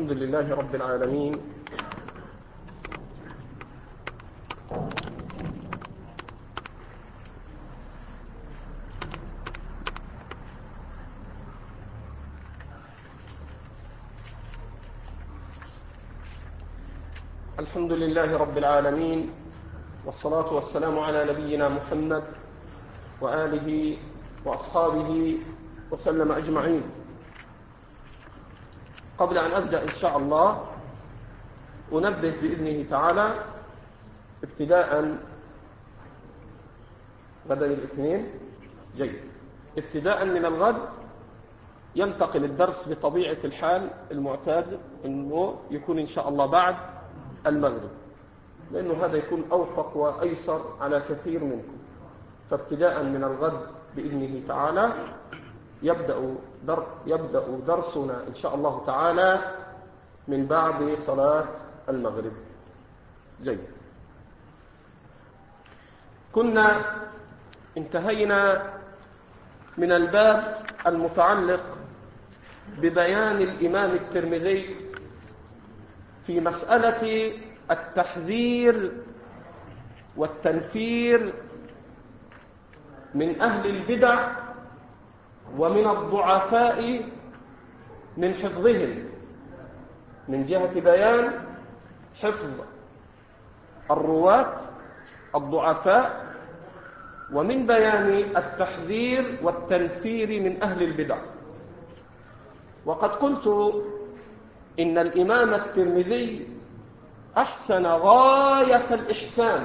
الحمد لله رب العالمين، الحمد لله رب العالمين، والصلاة والسلام على نبينا محمد وآله وأصحابه وسلم أجمعين. قبل أن أبدأ إن شاء الله أنبه بإذنه تعالى ابتداء غدا الاثنين ابتداء من الغد ينتقل الدرس بطبيعة الحال المعتاد أنه يكون إن شاء الله بعد المغرب، لأنه هذا يكون أوفق وأيسر على كثير منكم. فابتداء من الغد بإذنه تعالى يبدأ درسنا إن شاء الله تعالى من بعد صلاة المغرب. جيد. كنا انتهينا من الباب المتعلق ببيان الإمام الترمذي في مسألة التحذير والتنفير من أهل البدع ومن الضعفاء من حفظهم، من جهة بيان حفظ الرواة الضعفاء، ومن بيان التحذير والتنفير من أهل البدع. وقد قلت إن الإمام الترمذي أحسن غاية الإحسان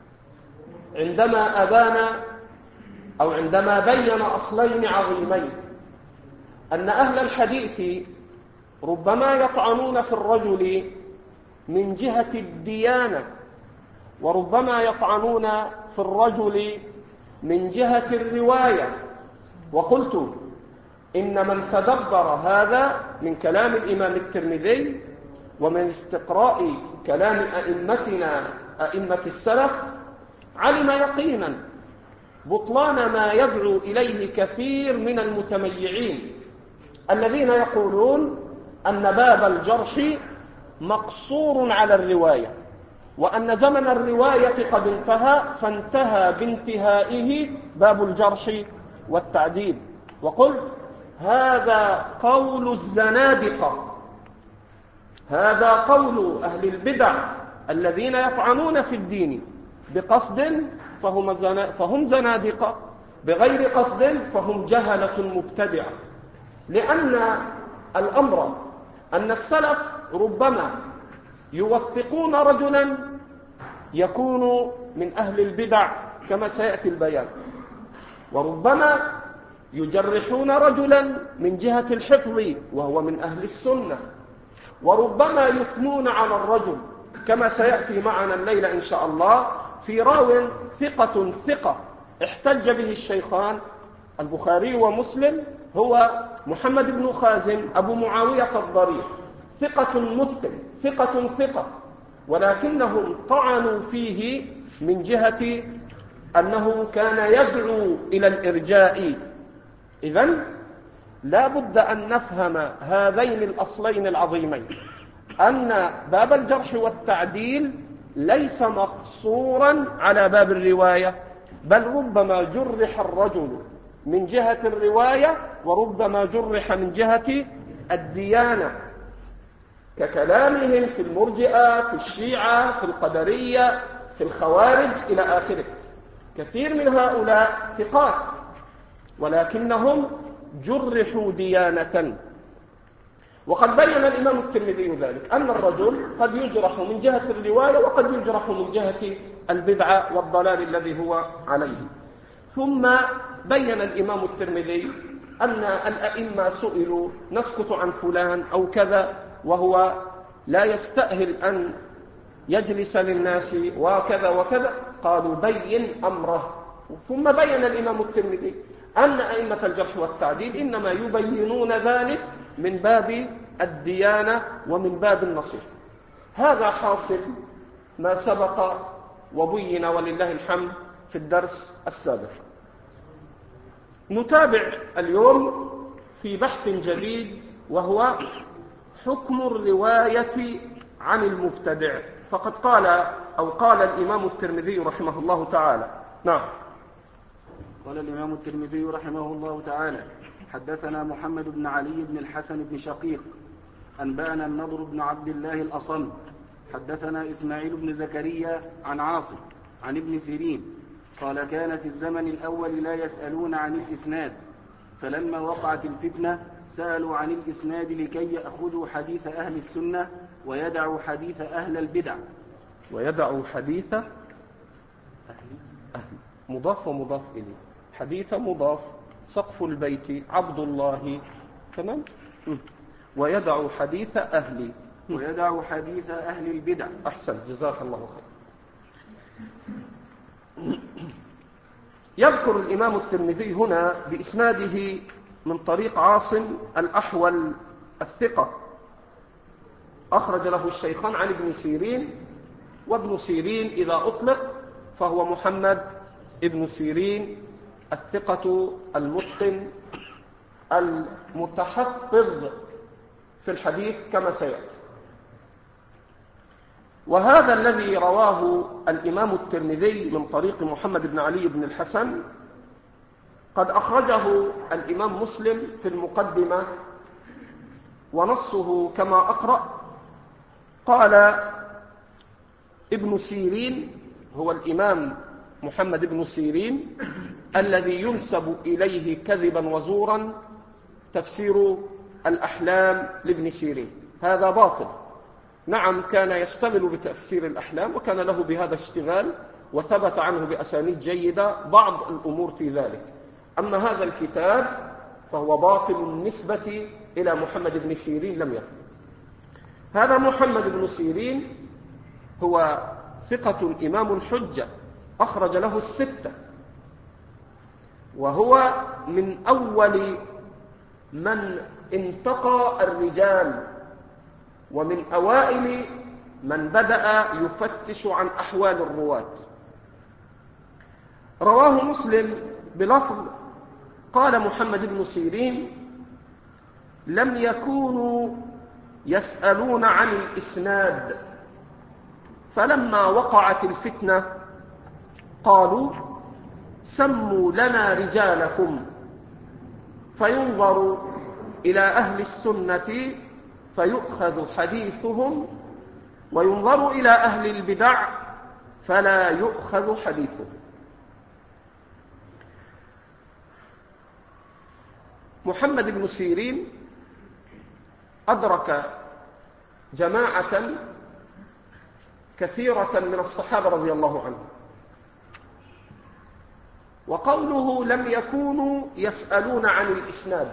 عندما بين أصلين عظيمين، أن أهل الحديث ربما يطعنون في الرجل من جهة الديانة، وربما يطعنون في الرجل من جهة الرواية. وقلت إن من تدبر هذا من كلام الإمام الترمذي ومن استقراء كلام أئمة السلف علم يقينا بطلان ما يدعو إليه كثير من المتميعين الذين يقولون أن باب الجرح مقصور على الرواية، وأن زمن الرواية قد انتهى، فانتهى بانتهائه باب الجرح والتعديل. وقلت هذا قول الزنادقة، هذا قول أهل البدع الذين يطعنون في الدين بقصد فهم زنادقة، بغير قصد فهم جهلة مبتدعة. لأن الأمر أن السلف ربما يوثقون رجلا يكون من أهل البدع كما سيأتي البيان، وربما يجرحون رجلا من جهة الحفظ وهو من أهل السنة، وربما يثنون على الرجل كما سيأتي معنا الليلة إن شاء الله في راو ثقة احتج به الشيخان البخاري ومسلم، هو محمد بن خازم أبو معاوية الضرير، ثقة متقن، ثقة، ولكنهم طعنوا فيه من جهة أنه كان يدعو إلى الإرجاء. إذن لا بد أن نفهم هذين الأصلين العظيمين، أن باب الجرح والتعديل ليس مقصورا على باب الرواية، بل ربما جرح الرجل من جهة الرواية وربما جرح من جهة الديانة، ككلامهم في المرجئة، في الشيعة، في القدرية، في الخوارج إلى آخره. كثير من هؤلاء ثقات ولكنهم جرحوا ديانة. وقد بين الإمام الترمذي ذلك، أن الرجل قد يجرح من جهة الرواية وقد يجرح من جهة البدعة والضلال الذي هو عليه. ثم بين الإمام الترمذي أن الأئمة سئلوا نسكت عن فلان أو كذا وهو لا يستأهل أن يجلس للناس وكذا وكذا، قالوا بين أمره. ثم بين الإمام الترمذي أن أئمة الجرح والتعديل إنما يبينون ذلك من باب الديانة ومن باب النصيحة. هذا حاصل ما سبق وبين ولله الحمد في الدرس السابق. نتابع اليوم في بحث جديد، وهو حكم الرواية عن المبتدع. فقد قال الإمام الترمذي رحمه الله تعالى. نعم. قال الإمام الترمذي رحمه الله تعالى: حدثنا محمد بن علي بن الحسن بن شقيق أنبأنا النضر بن عبد الله الأصم حدثنا إسماعيل بن زكريا عن عاصم عن ابن سيرين قال: كان في الزمن الأول لا يسألون عن الإسناد، فلما وقعت الفتنة سألوا عن الإسناد لكي يأخذوا حديث أهل السنة ويدعوا حديث أهل البدع. ويدعوا حديث أهل مضاف ومضاف إليه. حديث مضاف، سقف البيت عبد الله. تمام. ويدعوا حديث أهل البدع. أحسن، جزاك الله خير. يذكر الإمام الترمذي هنا بإسناده من طريق عاصم الأحول الثقة، أخرج له الشيخان عن ابن سيرين، وابن سيرين إذا أطلق فهو محمد ابن سيرين الثقة المتقن المتحفظ في الحديث كما سيأتي. وهذا الذي رواه الإمام الترمذي من طريق محمد بن علي بن الحسن قد أخرجه الإمام مسلم في المقدمة، ونصه كما أقرأ. قال ابن سيرين هو الإمام محمد بن سيرين الذي ينسب إليه كذبا وزورا تفسير الأحلام لابن سيرين. هذا باطل. نعم، كان يشتغل بتفسير الأحلام وكان له بهذا اشتغال، وثبت عنه بأسانيد جيدة بعض الأمور في ذلك. أما هذا الكتاب فهو باطل النسبة إلى محمد بن سيرين، لم يثبت. هذا محمد بن سيرين هو ثقة إمام حجة، أخرج له الستة، وهو من أول من انتقى الرجال، ومن أوائل من بدأ يفتش عن أحوال الرواة. رواه مسلم بلفظ: قال محمد بن سيرين: لم يكونوا يسألون عن الإسناد، فلما وقعت الفتنة قالوا: سموا لنا رجالكم، فينظر إلى أهل السنة فيؤخذ حديثهم، وينظر إلى أهل البدع فلا يؤخذ حديثهم. محمد بن سيرين أدرك جماعة كثيرة من الصحابة رضي الله عنهم. وقوله لم يكونوا يسألون عن الإسناد،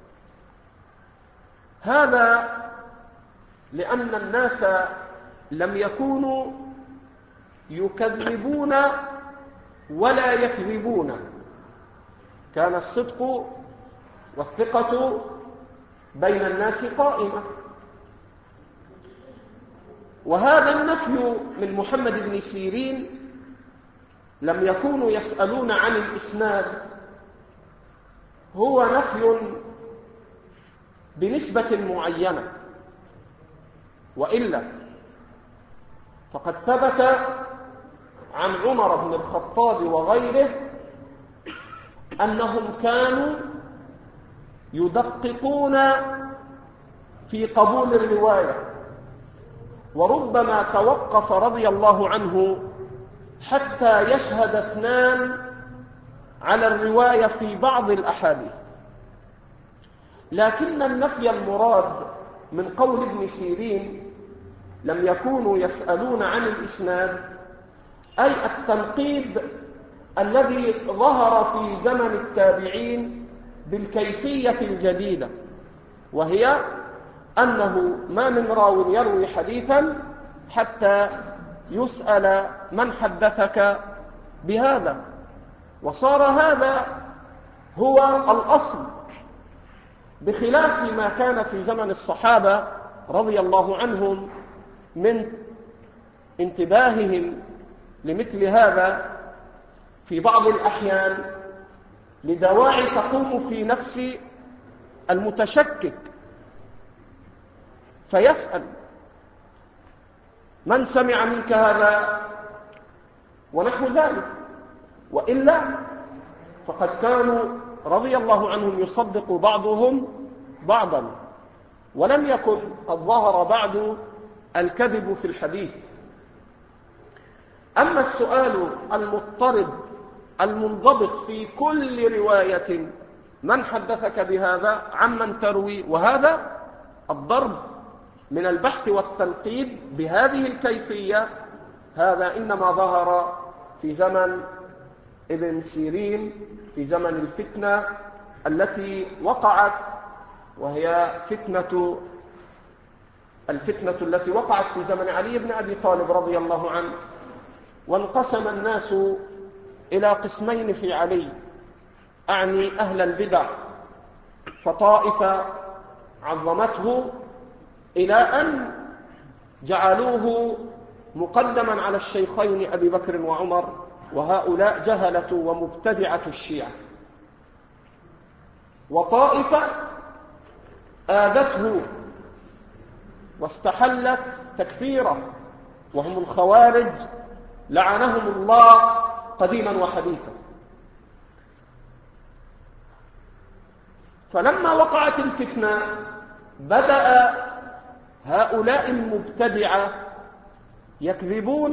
هذا لأن الناس لم يكونوا يكذبون ولا يكذبون، كان الصدق والثقة بين الناس قائمة. وهذا النفي من محمد بن سيرين، لم يكونوا يسألون عن الإسناد، هو نفي بنسبة معينة، وإلا فقد ثبت عن عمر بن الخطاب وغيره أنهم كانوا يدققون في قبول الرواية، وربما توقف رضي الله عنه حتى يشهد اثنان على الرواية في بعض الأحاديث. لكن النفي المراد من قول ابن سيرين لم يكونوا يسألون عن الإسناد، أي التنقيب الذي ظهر في زمن التابعين بالكيفية الجديدة، وهي أنه ما من راو يروي حديثا حتى يسأل من حدثك بهذا، وصار هذا هو الأصل، بخلاف ما كان في زمن الصحابة رضي الله عنهم من انتباههم لمثل هذا في بعض الأحيان لدواعي تقوم في نفس المتشكك. فيسأل: من سمع منك هذا ونحو ذلك؟ وإلا فقد كانوا رضي الله عنهم يصدق بعضهم بعضا، ولم يكن قد ظهر بعد الكذب في الحديث. أما السؤال المضطرد المنضبط في كل رواية: من حدثك بهذا؟ عمن تروي؟ وهذا الضرب من البحث والتنقيب بهذه الكيفية هذا إنما ظهر في زمن ابن سيرين، في زمن الفتنة التي وقعت، وهي الفتنة التي وقعت في زمن علي بن أبي طالب رضي الله عنه. وانقسم الناس إلى قسمين في علي، أعني أهل البدع، فطائفة عظمته إلى أن جعلوه مقدما على الشيخين أبي بكر وعمر، وهؤلاء جهلة ومبتدعة الشيعة. وطائفة آذته واستحلت تكفيره، وهم الخوارج لعنهم الله قديما وحديثا. فلما وقعت الفتنة بدأ هؤلاء المبتدعة يكذبون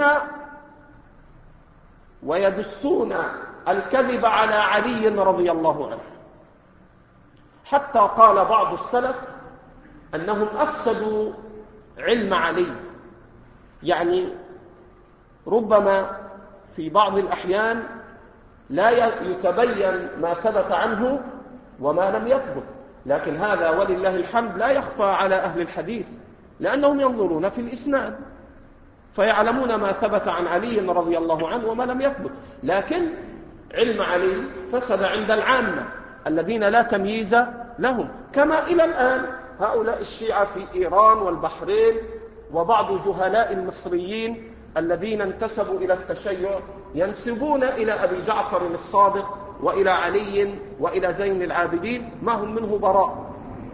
ويدسون الكذب على علي رضي الله عنه، حتى قال بعض السلف أنهم أفسدوا علم علي، يعني ربما في بعض الأحيان لا يتبين ما ثبت عنه وما لم يثبت، لكن هذا ولله الحمد لا يخفى على أهل الحديث، لأنهم ينظرون في الإسناد فيعلمون ما ثبت عن علي رضي الله عنه وما لم يثبت. لكن علم علي فسد عند العامة الذين لا تمييز لهم، كما إلى الآن هؤلاء الشيعة في إيران والبحرين وبعض جهلاء المصريين الذين انتسبوا إلى التشيع ينسبون إلى أبي جعفر الصادق وإلى علي وإلى زين العابدين ما هم منه براء.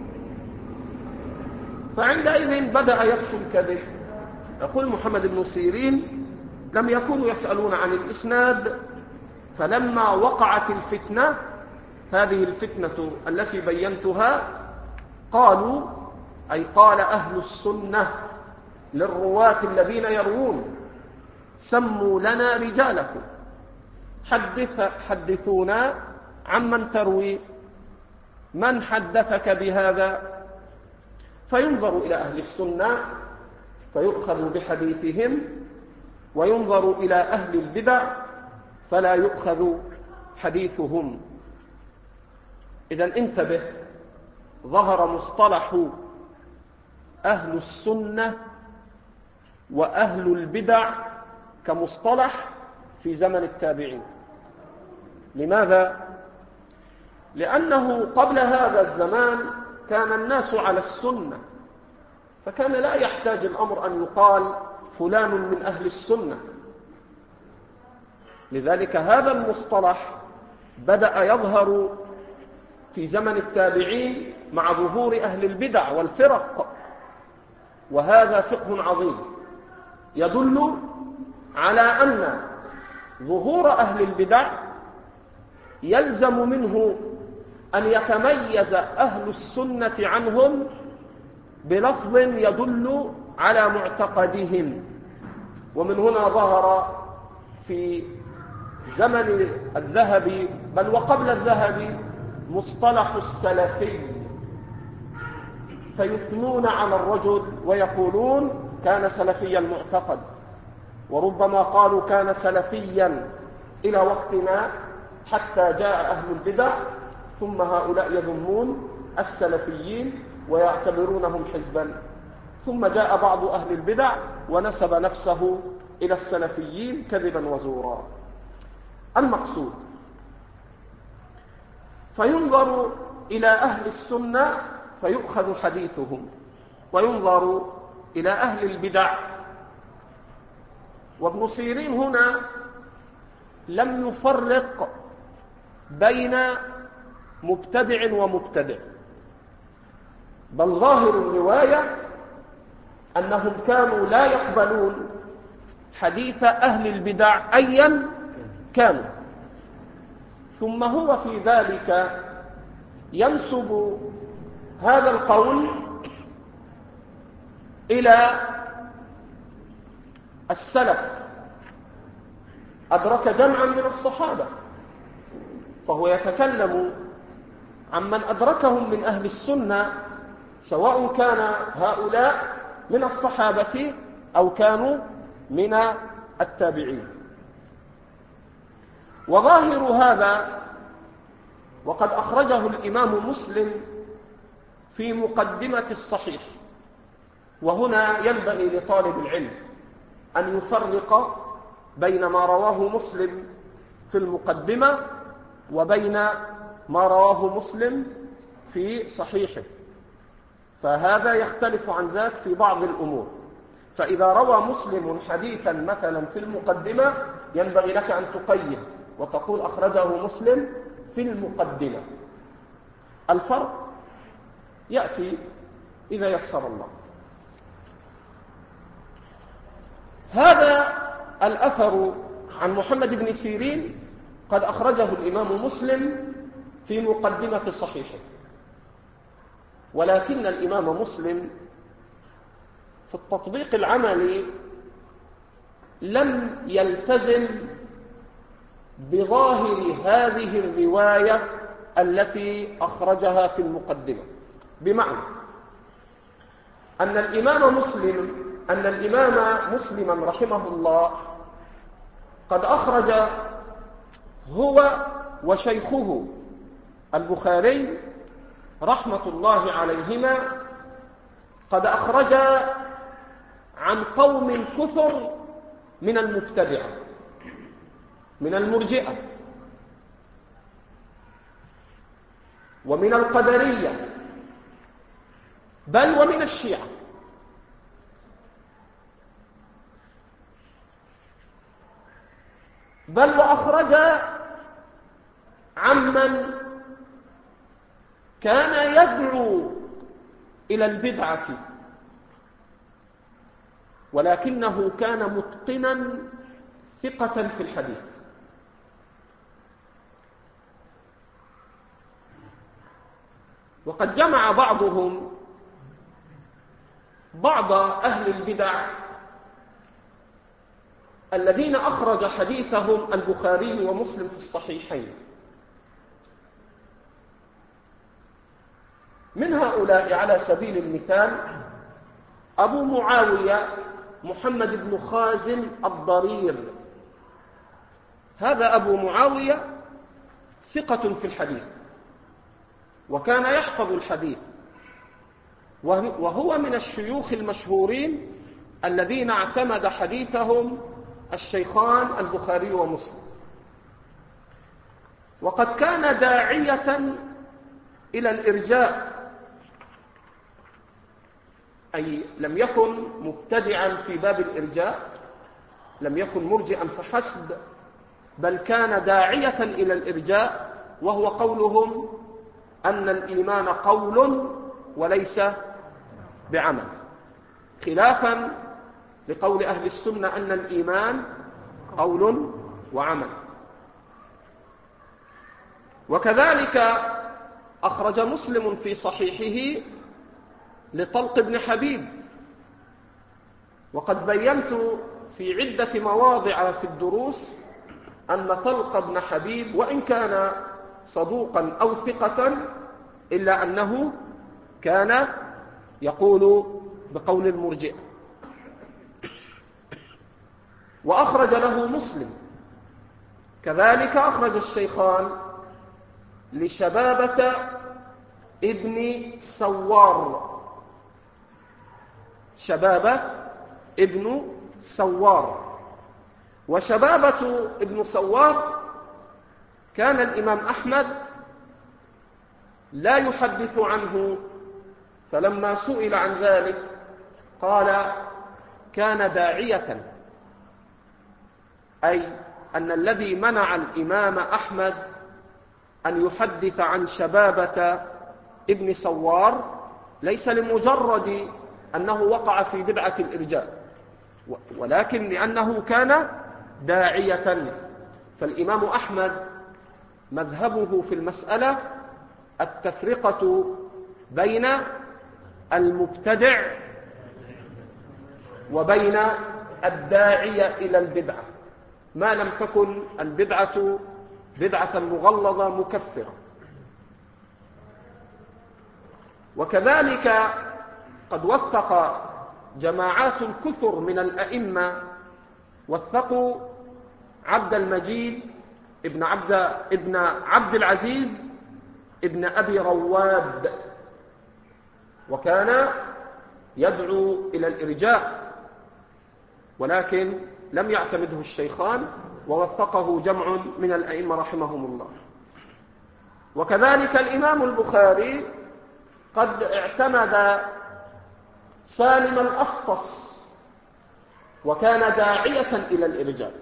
فعندئذ بدأ يفشو الكذب. يقول محمد بن سيرين: لم يكونوا يسألون عن الإسناد، فلما وقعت الفتنة، هذه الفتنة التي بينتها، قالوا، أي قال أهل السنة للرواة الذين يروون: سموا لنا رجالكم، حدثونا عمن تروي، من حدثك بهذا؟ فينظر إلى أهل السنة فيؤخذ بحديثهم، وينظر إلى أهل البدع فلا يؤخذ حديثهم. إذن انتبه، ظهر مصطلح أهل السنة وأهل البدع كمصطلح في زمن التابعين. لماذا؟ لأنه قبل هذا الزمان كان الناس على السنة، فكان لا يحتاج الأمر أن يقال فلان من أهل السنة. لذلك هذا المصطلح بدأ يظهر في زمن التابعين مع ظهور أهل البدع والفرق، وهذا فقه عظيم يدل على أن ظهور أهل البدع يلزم منه أن يتميز أهل السنة عنهم بلفظ يدل على معتقدهم. ومن هنا ظهر في زمن الذهبي بل وقبل الذهبي مصطلح السلفي، فيثنون على الرجل ويقولون كان سلفي المعتقد، وربما قالوا كان سلفيا إلى وقتنا حتى جاء أهل البدع، ثم هؤلاء يذمون السلفيين ويعتبرونهم حزبا، ثم جاء بعض أهل البدع ونسب نفسه إلى السلفيين كذبا وزورا. المقصود فينظر إلى أهل السنة فيؤخذ حديثهم، وينظر إلى أهل البدع. وابن سيرين هنا لم يفرق بين مبتدع ومبتدع، بل ظاهر الرواية أنهم كانوا لا يقبلون حديث أهل البدع أيا كانوا. ثم هو في ذلك ينسب هذا القول إلى السلف، أدرك جمعا من الصحابة، فهو يتكلم عمن أدركهم من أهل السنة، سواء كان هؤلاء من الصحابة أو كانوا من التابعين. وظاهر هذا وقد أخرجه الإمام مسلم في مقدمة الصحيح، وهنا ينبغي لطالب العلم أن يفرق بين ما رواه مسلم في المقدمة وبين ما رواه مسلم في صحيحه، فهذا يختلف عن ذاك في بعض الأمور. فإذا روى مسلم حديثا مثلا في المقدمة ينبغي لك أن تقيد وتقول أخرجه مسلم في المقدمة. الفرق يأتي إذا يسر الله. هذا الأثر عن محمد بن سيرين قد أخرجه الإمام مسلم في مقدمة صحيحه، ولكن الإمام مسلم في التطبيق العملي لم يلتزم بظاهر هذه الرواية التي أخرجها في المقدمة، بمعنى أن الإمام مسلما رحمه الله قد أخرج هو وشيخه البخاري رحمة الله عليهما، قد أخرج عن قوم كثر من المبتدعة، من المرجئة ومن القدرية، بل ومن الشيعة. بل وأخرج عمن كان يدعو إلى البدعة ولكنه كان متقنا ثقة في الحديث. وقد جمع بعضهم بعض أهل البدع الذين أخرج حديثهم البخاري ومسلم في الصحيحين. من هؤلاء على سبيل المثال أبو معاوية محمد بن خازن الضرير. هذا أبو معاوية ثقة في الحديث وكان يحفظ الحديث، وهو من الشيوخ المشهورين الذين اعتمد حديثهم الشيخان البخاري ومسلم. وقد كان داعية إلى الإرجاء، أي لم يكن مبتدعا في باب الإرجاء، لم يكن مرجئا فحسب، بل كان داعية إلى الإرجاء، وهو قولهم أن الإيمان قول وليس بعمل، خلافا لقول أهل السنة أن الإيمان قول وعمل. وكذلك أخرج مسلم في صحيحه لطلق بن حبيب، وقد بينت في عدة مواضع في الدروس أن طلق بن حبيب وإن كان صدوقا أو ثقة إلا أنه كان يقول بقول المرجئة. وأخرج له مسلم كذلك، أخرج الشيخان لشبابة ابن سوار، شبابة ابن سوار. وشبابة ابن سوار كان الإمام أحمد لا يحدث عنه، فلما سئل عن ذلك قال كان داعية، أي أن الذي منع الإمام أحمد أن يحدث عن شبابة ابن سوار ليس لمجرد أنه وقع في بدعة الإرجاء، ولكن لأنه كان داعية. فالإمام أحمد مذهبه في المسألة التفرقة بين المبتدع وبين الداعية إلى البدعة، ما لم تكن البدعة بدعة مغلظة مكفرة. وكذلك قد وثق جماعات كثر من الأئمة، وثقوا عبد المجيد ابن عبد العزيز ابن أبي رواد، وكان يدعو إلى الإرجاء، ولكن لم يعتمده الشيخان، ووثقه جمع من الأئمة رحمهم الله. وكذلك الإمام البخاري قد اعتمد سالم الأفطس، وكان داعية إلى الإرجاء.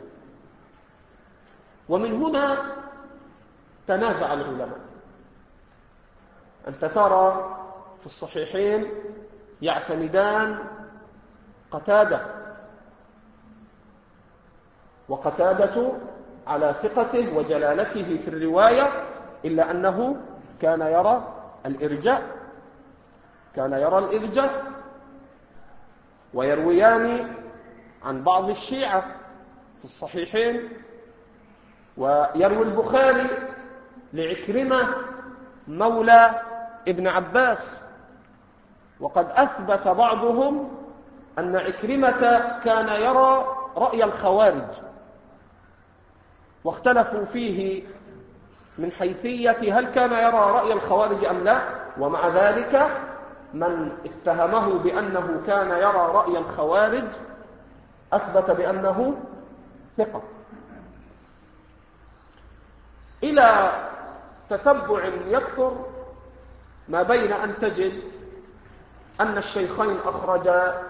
ومن هنا تنازع العلماء. أنت ترى في الصحيحين يعتمدان قتادة، وقتادة على ثقته وجلالته في الرواية، إلا أنه كان يرى الإرجاء، ويرويان عن بعض الشيعة في الصحيحين. ويروي البخاري لعكرمة مولى ابن عباس، وقد أثبت بعضهم أن عكرمة كان يرى رأي الخوارج، واختلفوا فيه من حيثية هل كان يرى رأي الخوارج أم لا. ومع ذلك من اتهمه بأنه كان يرى رأي الخوارج أثبت بأنه ثقة. إلى تتبع يكثر ما بين أن تجد أن الشيخين أخرجا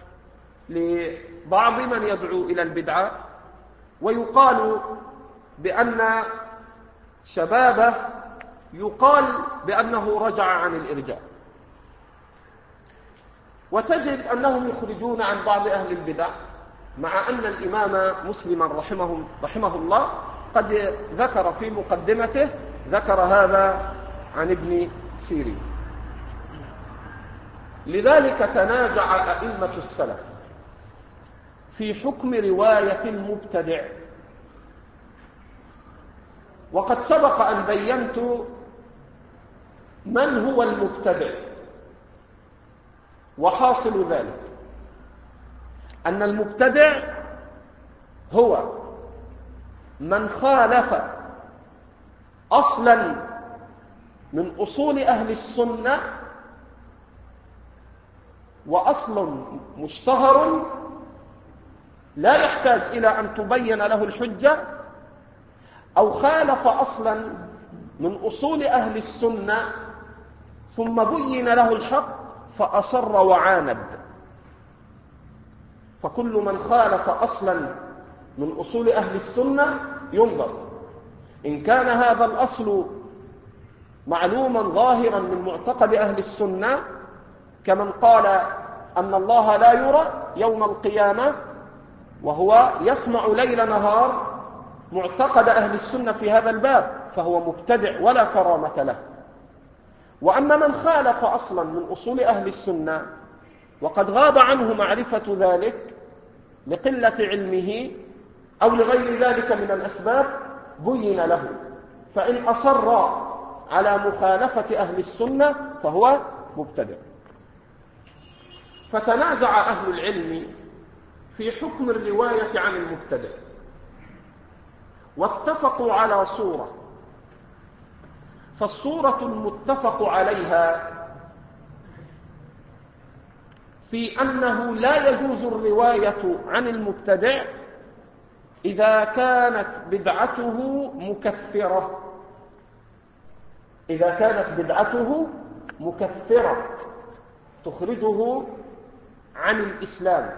لبعض من يدعو إلى البدعة، ويقال بأن شبابه يقال بأنه رجع عن الإرجاء، وتجد أنهم يخرجون عن بعض أهل البدع، مع أن الإمام مسلم رحمه الله قد ذكر في مقدمته ذكر هذا عن ابن سيرين. لذلك تنازع أئمة السلف في حكم رواية المبتدع. وقد سبق أن بينت من هو المبتدع، وحاصل ذلك أن المبتدع هو من خالف أصلا من أصول أهل السنة، وأصل مشتهر لا يحتاج إلى أن تبين له الحجة، أو خالف أصلا من أصول أهل السنة ثم بين له الحق فأصر وعاند. فكل من خالف أصلا من أصول أهل السنة ينظر إن كان هذا الأصل معلوما ظاهرا من معتقد أهل السنة، كمن قال أن الله لا يرى يوم القيامة وهو يسمع ليل نهار، معتقد أهل السنة في هذا الباب، فهو مبتدع ولا كرامة له. وأما من خالف أصلا من أصول أهل السنة وقد غاب عنه معرفة ذلك لقلة علمه أو لغير ذلك من الأسباب، بين له، فإن أصر على مخالفة أهل السنة فهو مبتدع. فتنازع أهل العلم في حكم الرواية عن المبتدع، واتفقوا على صورة. فالصورة المتفق عليها في أنه لا يجوز الرواية عن المبتدع إذا كانت بدعته مكفرة، إذا كانت بدعته مكفرة تخرجه عن الإسلام.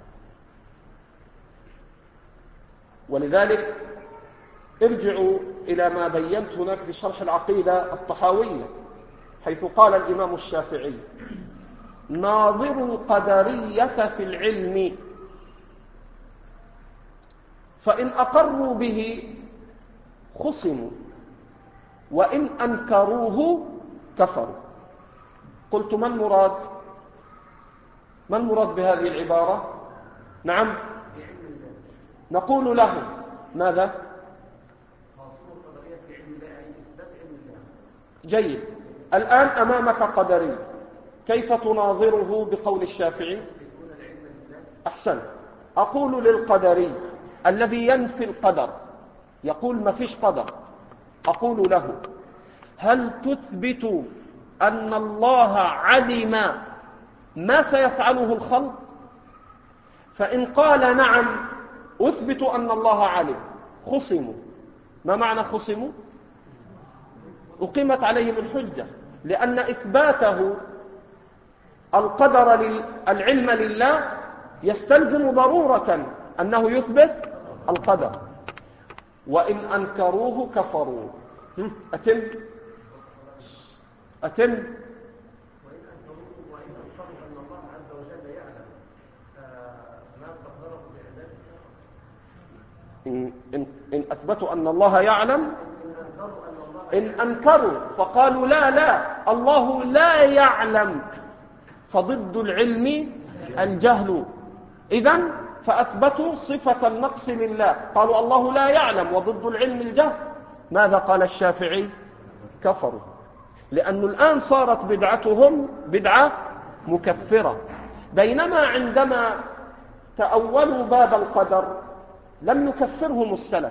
ولذلك ارجعوا إلى ما بينت هناك في شرح العقيدة الطحاوية، حيث قال الإمام الشافعي: ناظروا القدرية في العلم، فإن أقروا به خصموا، وإن أنكروه كفروا. قلت ما المراد؟ ما المراد بهذه العبارة؟ نعم، نقول لهم ماذا؟ جيد، الآن أمامك قدري، كيف تناظره بقول الشافعي؟ أحسن، أقول للقدري الذي ينفي القدر، يقول ما فيش قدر، أقول له هل تثبت أن الله علم ما سيفعله الخلق؟ فإن قال نعم أثبت أن الله علم، خصموا. ما معنى خصموا؟ أقيمت عليهم الحجة، لأن إثباته القدر العلم لله يستلزم ضرورة أنه يثبت القدر. وإن أنكروه كفروا. أتم وإن أنكروا أن الله عز وجل يعلم ما قدره بعباده. إن أثبتوا أن الله يعلم، إن أنكروا فقالوا لا الله لا يعلم، فضد العلم الجهل. إذن فأثبتوا صفة النقص لله، قالوا الله لا يعلم وضد العلم الجهل. ماذا قال الشافعي؟ كفروا، لأن الآن صارت بدعتهم بدعة مكفرة. بينما عندما تأولوا باب القدر لم يكفرهم السلف،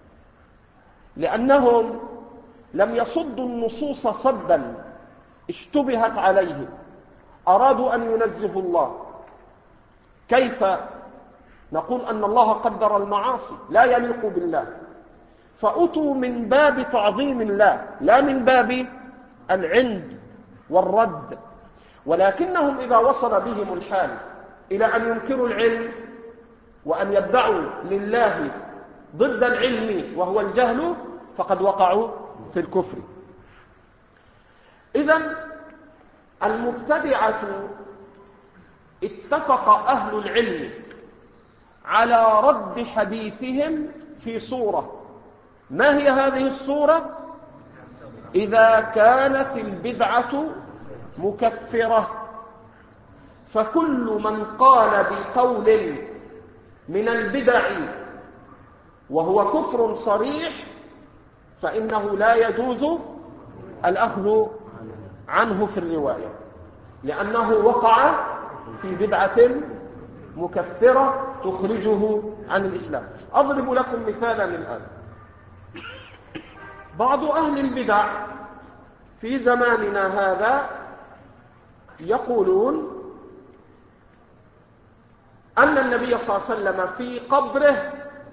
لأنهم لم يصدوا النصوص صدا اشتبهت عليهم، أرادوا أن ينزهوا الله. كيف نقول أن الله قدر المعاصي؟ لا يليق بالله، فأتوا من باب تعظيم الله لا من باب العند والرد. ولكنهم إذا وصل بهم الحال إلى أن ينكروا العلم وأن يدعوا لله ضد العلم وهو الجهل، فقد وقعوا في الكفر. إذن المبتدعة اتفق أهل العلم على رد حديثهم في صورة. ما هي هذه الصورة؟ إذا كانت البدعة مكفرة، فكل من قال بقول من البدع وهو كفر صريح فإنه لا يجوز الأخذ عنه في الرواية، لأنه وقع في بدعة مكفرة تخرجه عن الإسلام. أضرب لكم مثالا الآن. بعض أهل البدع في زماننا هذا يقولون أن النبي صلى الله عليه وسلم في قبره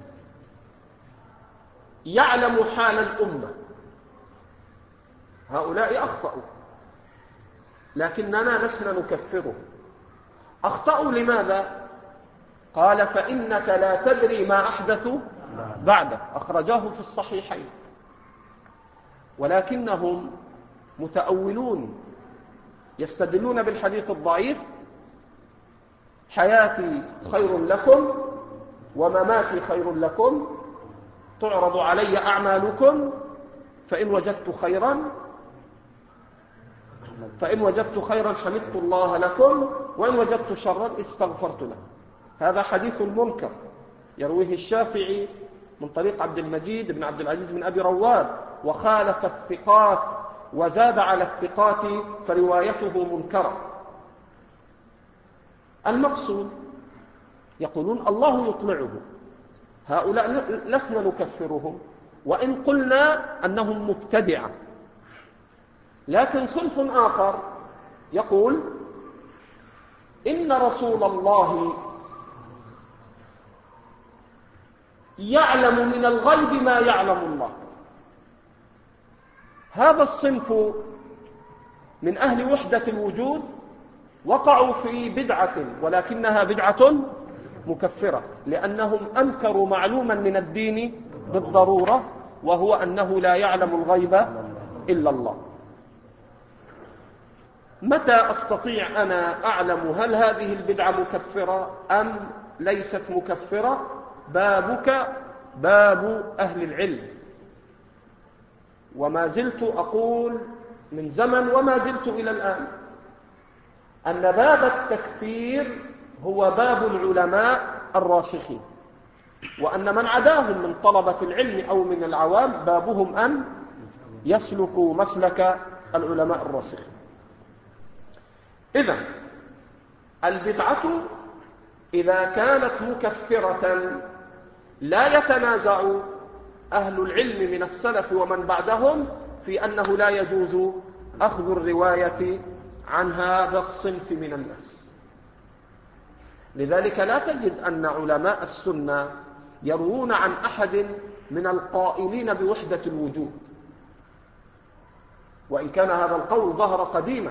يعلم حال الأمة. هؤلاء أخطأوا، لكننا لسنا نكفره. أخطأوا لماذا؟ قال فإنك لا تدري ما أحدثوا بعدك، أخرجاه في الصحيحين. ولكنهم متأولون، يستدلون بالحديث الضعيف: حياتي خير لكم ومماتي خير لكم، تعرض علي أعمالكم فإن وجدت خيرا حمدت الله لكم، وإن وجدت شرا استغفرت له. هذا حديث منكر يرويه الشافعي من طريق عبد المجيد بن عبد العزيز بن أبي رواد، وخالف الثقات وزاد على الثقات فروايته منكرة. المقصود يقولون الله يطلعه. هؤلاء لسنا نكفرهم وإن قلنا أنهم مبتدعة. لكن صنف آخر يقول إن رسول الله يعلم من الغيب ما يعلم الله. هذا الصنف من أهل وحدة الوجود وقعوا في بدعة، ولكنها بدعة مكفرة، لأنهم أنكروا معلوما من الدين بالضرورة، وهو أنه لا يعلم الغيب إلا الله. متى أستطيع أنا أعلم هل هذه البدعة مكفرة أم ليست مكفرة؟ بابك باب أهل العلم. وما زلت أقول من زمن وما زلت إلى الآن أن باب التكفير هو باب العلماء الراسخين، وأن من عداهم من طلبة العلم أو من العوام بابهم أن يسلكوا مسلك العلماء الراسخين. إذن البدعة إذا كانت مكفرة لا يتنازع أهل العلم من السلف ومن بعدهم في أنه لا يجوز أخذ الرواية عن هذا الصنف من الناس. لذلك لا تجد أن علماء السنة يروون عن أحد من القائلين بوحدة الوجود، وإن كان هذا القول ظهر قديما.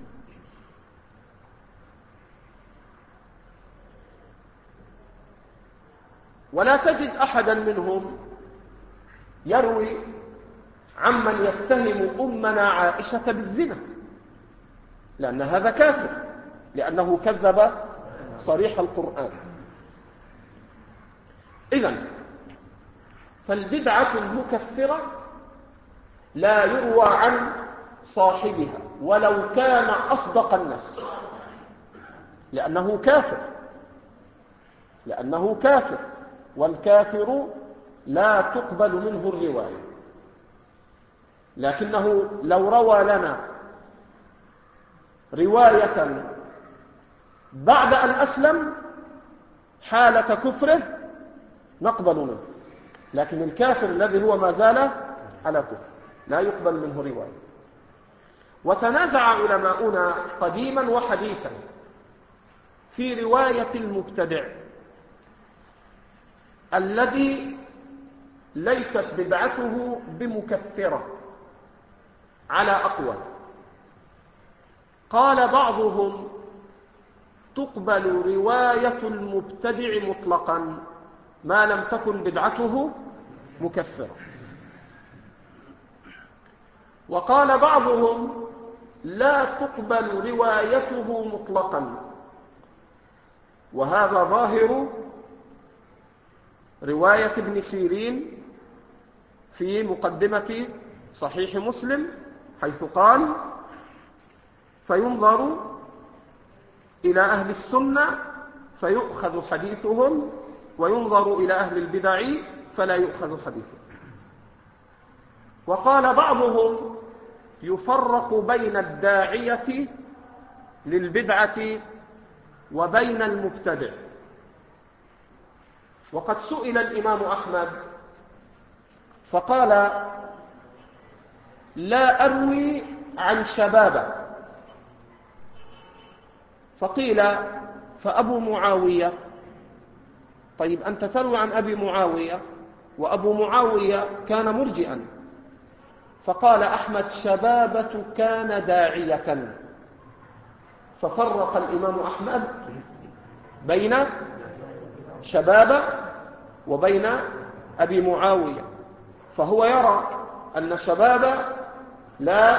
ولا تجد أحدا منهم يروي عمن يتهم أمنا عائشة بالزنا، لأن هذا كافر، لأنه كذب صريح القرآن. إذن فالبدعة المكفرة لا يروى عن صاحبها ولو كان أصدق الناس، لأنه كافر، والكافر لا تقبل منه الرواية. لكنه لو روى لنا رواية بعد أن أسلم حالة كفره نقبل منه، لكن الكافر الذي هو ما زال على كفر لا يقبل منه رواية. وتنازع علماؤنا قديما وحديثا في رواية المبتدع الذي ليست بدعته بمكفرة على أقوال. قال بعضهم تقبل رواية المبتدع مطلقا ما لم تكن بدعته مكفرة، وقال بعضهم لا تقبل روايته مطلقا. وهذا ظاهر رواية ابن سيرين في مقدمة صحيح مسلم، حيث قال فينظر إلى أهل السنة فيؤخذ حديثهم، وينظر إلى أهل البدع فلا يؤخذ حديثهم. وقال بعضهم يفرق بين الداعية للبدعة وبين المبتدع. وقد سئل الإمام أحمد فقال لا أروي عن شبابه، فقيل فأبو معاوية؟ طيب أنت تروي عن أبي معاوية، وأبو معاوية كان مرجئا. فقال أحمد شبابة كان داعية. ففرق الإمام أحمد بين شبابة وبين أبي معاوية، فهو يرى أن شبابة لا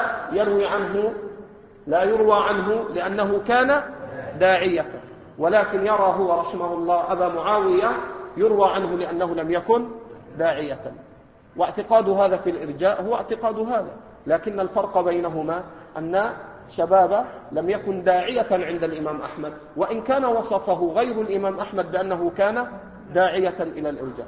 يروى عنه لأنه كان داعية، ولكن يرى هو رحمه الله أبا معاوية يروى عنه لأنه لم يكن داعية. واعتقاد هذا في الإرجاء هو اعتقاد هذا، لكن الفرق بينهما أن شبابة لم يكن داعية عند الإمام أحمد، وإن كان وصفه غير الإمام أحمد بأنه كان داعية إلى الإرجاء.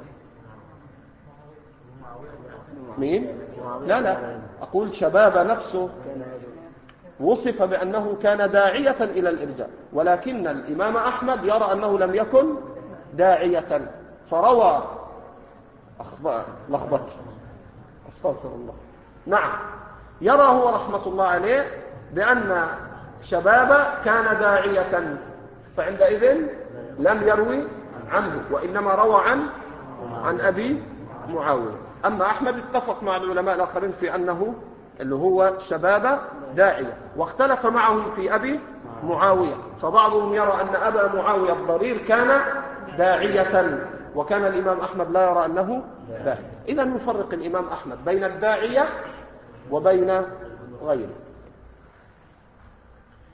مين؟ لا أقول شبابة نفسه وصف بأنه كان داعية إلى الإرجاء، ولكن الإمام أحمد يرى أنه لم يكن داعية، فروى لخبط استغفر الله. نعم، يرى هو رحمة الله عليه بأن شبابة كان داعية، فعندئذ لم يروي عنه، وإنما روى عن أبي معاوية. أما أحمد اتفق مع العلماء الآخرين في أنه اللي هو شبابة داعية، واختلف معهم في أبي معاوية، فبعضهم يرى أن أبا معاوية الضرير كان داعية، وكان الإمام أحمد لا يرى أنه داعية. إذن يفرق الإمام أحمد بين الداعية وبين غيره.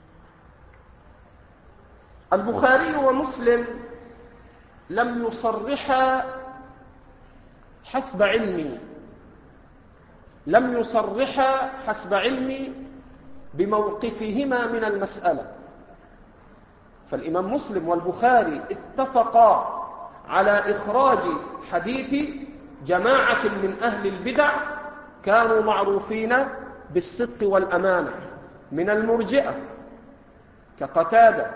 البخاري ومسلم لم يصرحا حسب علمي بموقفهما من المسألة. فالإمام مسلم والبخاري اتفقا على إخراج حديث جماعة من أهل البدع كانوا معروفين بالصدق والأمانة من المرجئة كقتادة،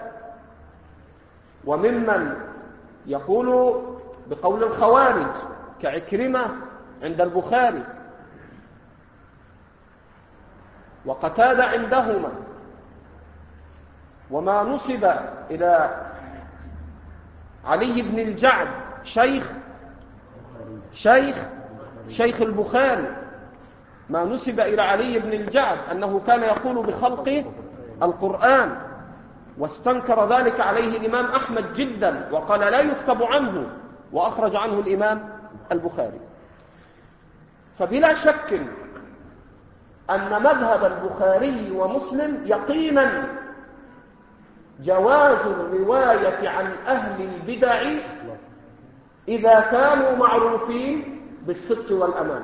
وممن يقول بقول الخوارج كعكرمة عند البخاري وقتادة عندهما، وما نسب إلى علي بن الجعد شيخ البخاري، ما نسب إلى علي بن الجعد أنه كان يقول بخلق القرآن، واستنكر ذلك عليه الإمام أحمد جدا وقال لا يكتب عنه، وأخرج عنه الإمام البخاري. فبلا شك أن مذهب البخاري ومسلم يقينا جواز الرواية عن أهل البدع إذا كانوا معروفين بالصدق والأمانة.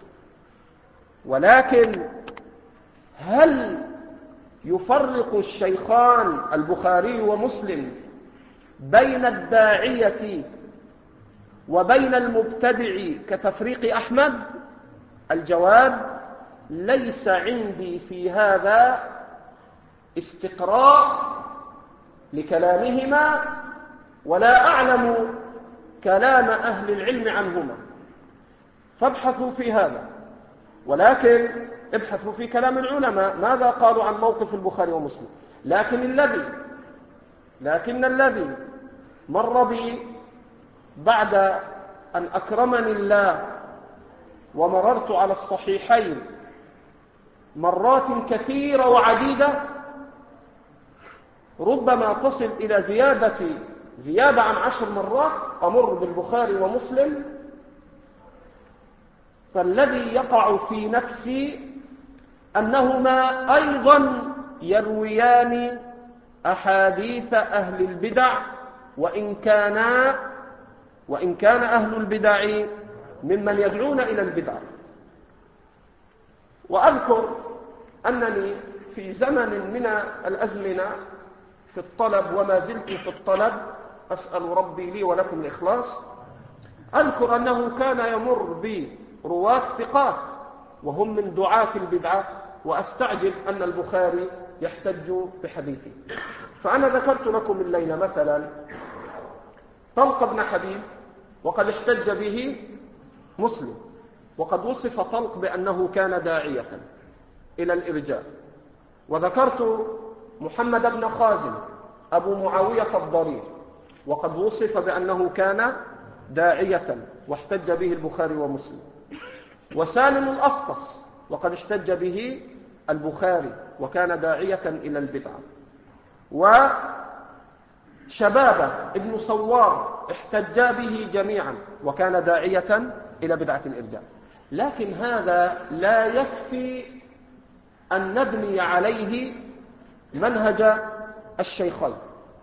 ولكن هل يفرق الشيخان البخاري ومسلم بين الداعية وبين المبتدع كتفريق أحمد؟ الجواب: ليس عندي في هذا استقراء لكلامهما، ولا أعلم كلام أهل العلم عنهما، فابحثوا في هذا. ولكن ابحثوا في كلام العلماء ماذا قالوا عن موقف البخاري ومسلم. لكن الذي مر بي بعد أن أكرمني الله ومررت على الصحيحين مرات كثيرة وعديدة، ربما تصل إلى زيادة عن 10 مرات أمر بالبخاري ومسلم، فالذي يقع في نفسي أنهما أيضا يرويان أحاديث أهل البدع، وإن كان أهل البدع ممن يدعون إلى البدع. وأذكر أنني في زمن من الأزمنة في الطلب، وما زلت في الطلب، أسأل ربي لي ولكم الإخلاص، أذكر أنه كان يمر برواة ثقات وهم من دعاة البدعة، وأستعجب أن البخاري يحتج بحديثه. فأنا ذكرت لكم الليلة مثلا طلق بن حبيب، وقد احتج به مسلم، وقد وصف طلق بأنه كان داعية إلى الإرجاء. وذكرت محمد بن خازم أبو معاوية الضرير، وقد وصف بأنه كان داعية واحتج به البخاري ومسلم. وسالم الأفطس وقد احتج به البخاري وكان داعية إلى البدعة. وشبابة ابن صوار احتج به جميعا وكان داعية إلى بدعة الإرجاء. لكن هذا لا يكفي أن نبني عليه منهج الشيخين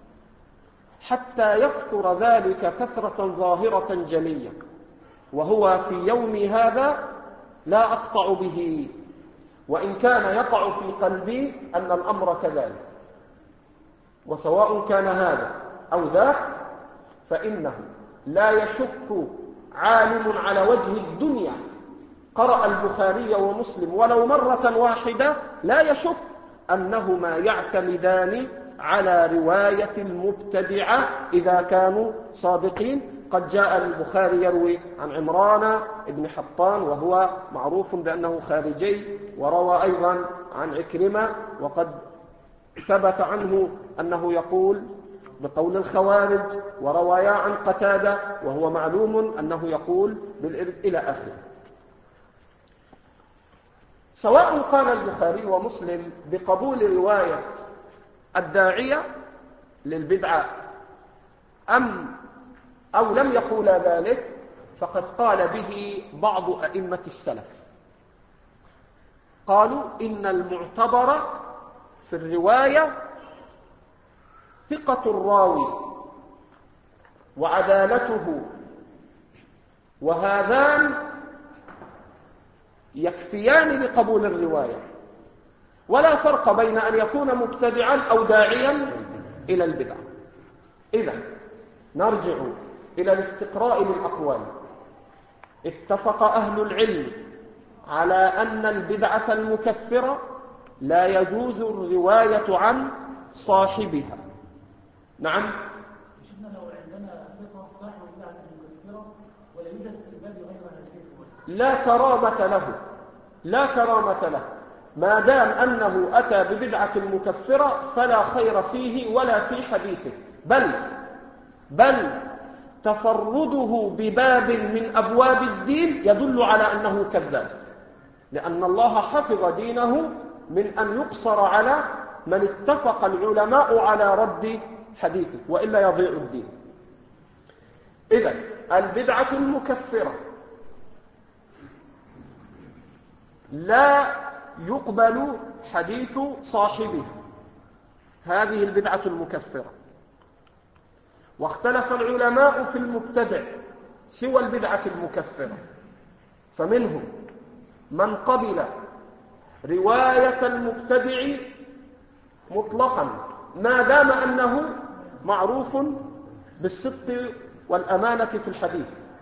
حتى يكثر ذلك كثرة ظاهرة جلية، وهو في يومي هذا لا أقطع به، وإن كان يقع في قلبي أن الأمر كذلك. وسواء كان هذا أو ذاك، فإنه لا يشك عالم على وجه الدنيا قرأ البخاري ومسلم ولو مرة واحدة، لا يشك أنهما يعتمدان على رواية المبتدعة إذا كانوا صادقين. قد جاء البخاري يروي عن عمران بن حطان وهو معروف بأنه خارجي، وروى أيضا عن عكرمة، وقد ثبت عنه أنه يقول بقول الخوارج، وروايا عن قتادة وهو معلوم أنه يقول إلى آخره. سواء قال البخاري ومسلم بقبول رواية الداعية للبدعة أو لم يقول ذلك، فقد قال به بعض أئمة السلف. قالوا إن المعتبر في الرواية ثقة الراوي وعدالته، وهذان يكفيان لقبول الرواية، ولا فرق بين أن يكون مبتدعا أو داعيا إلى البدعة. إذا نرجع إلى الاستقراء للأقوال. اتفق أهل العلم على أن البدعة المكفرة لا يجوز الرواية عن صاحبها. نعم. شفنا لو عندنا ثقة صاحب البدعة المكفرة ولا يوجد في الباب غير هذه، لا كرامة له ما دام أنه أتى ببدعة مكفرة، فلا خير فيه ولا في حديثه، بل تفرده بباب من أبواب الدين يدل على أنه كذاب، لأن الله حفظ دينه من أن يقصر على من اتفق العلماء على رد حديثه، وإلا يضيع الدين. إذن البدعة المكفرة لا يقبل حديث صاحبها، هذه البدعة المكفرة. واختلف العلماء في المبتدع سوى البدعة المكفرة، فمنهم من قبل رواية المبتدع مطلقا ما دام أنه معروف بالصدق والأمانة في الحديث،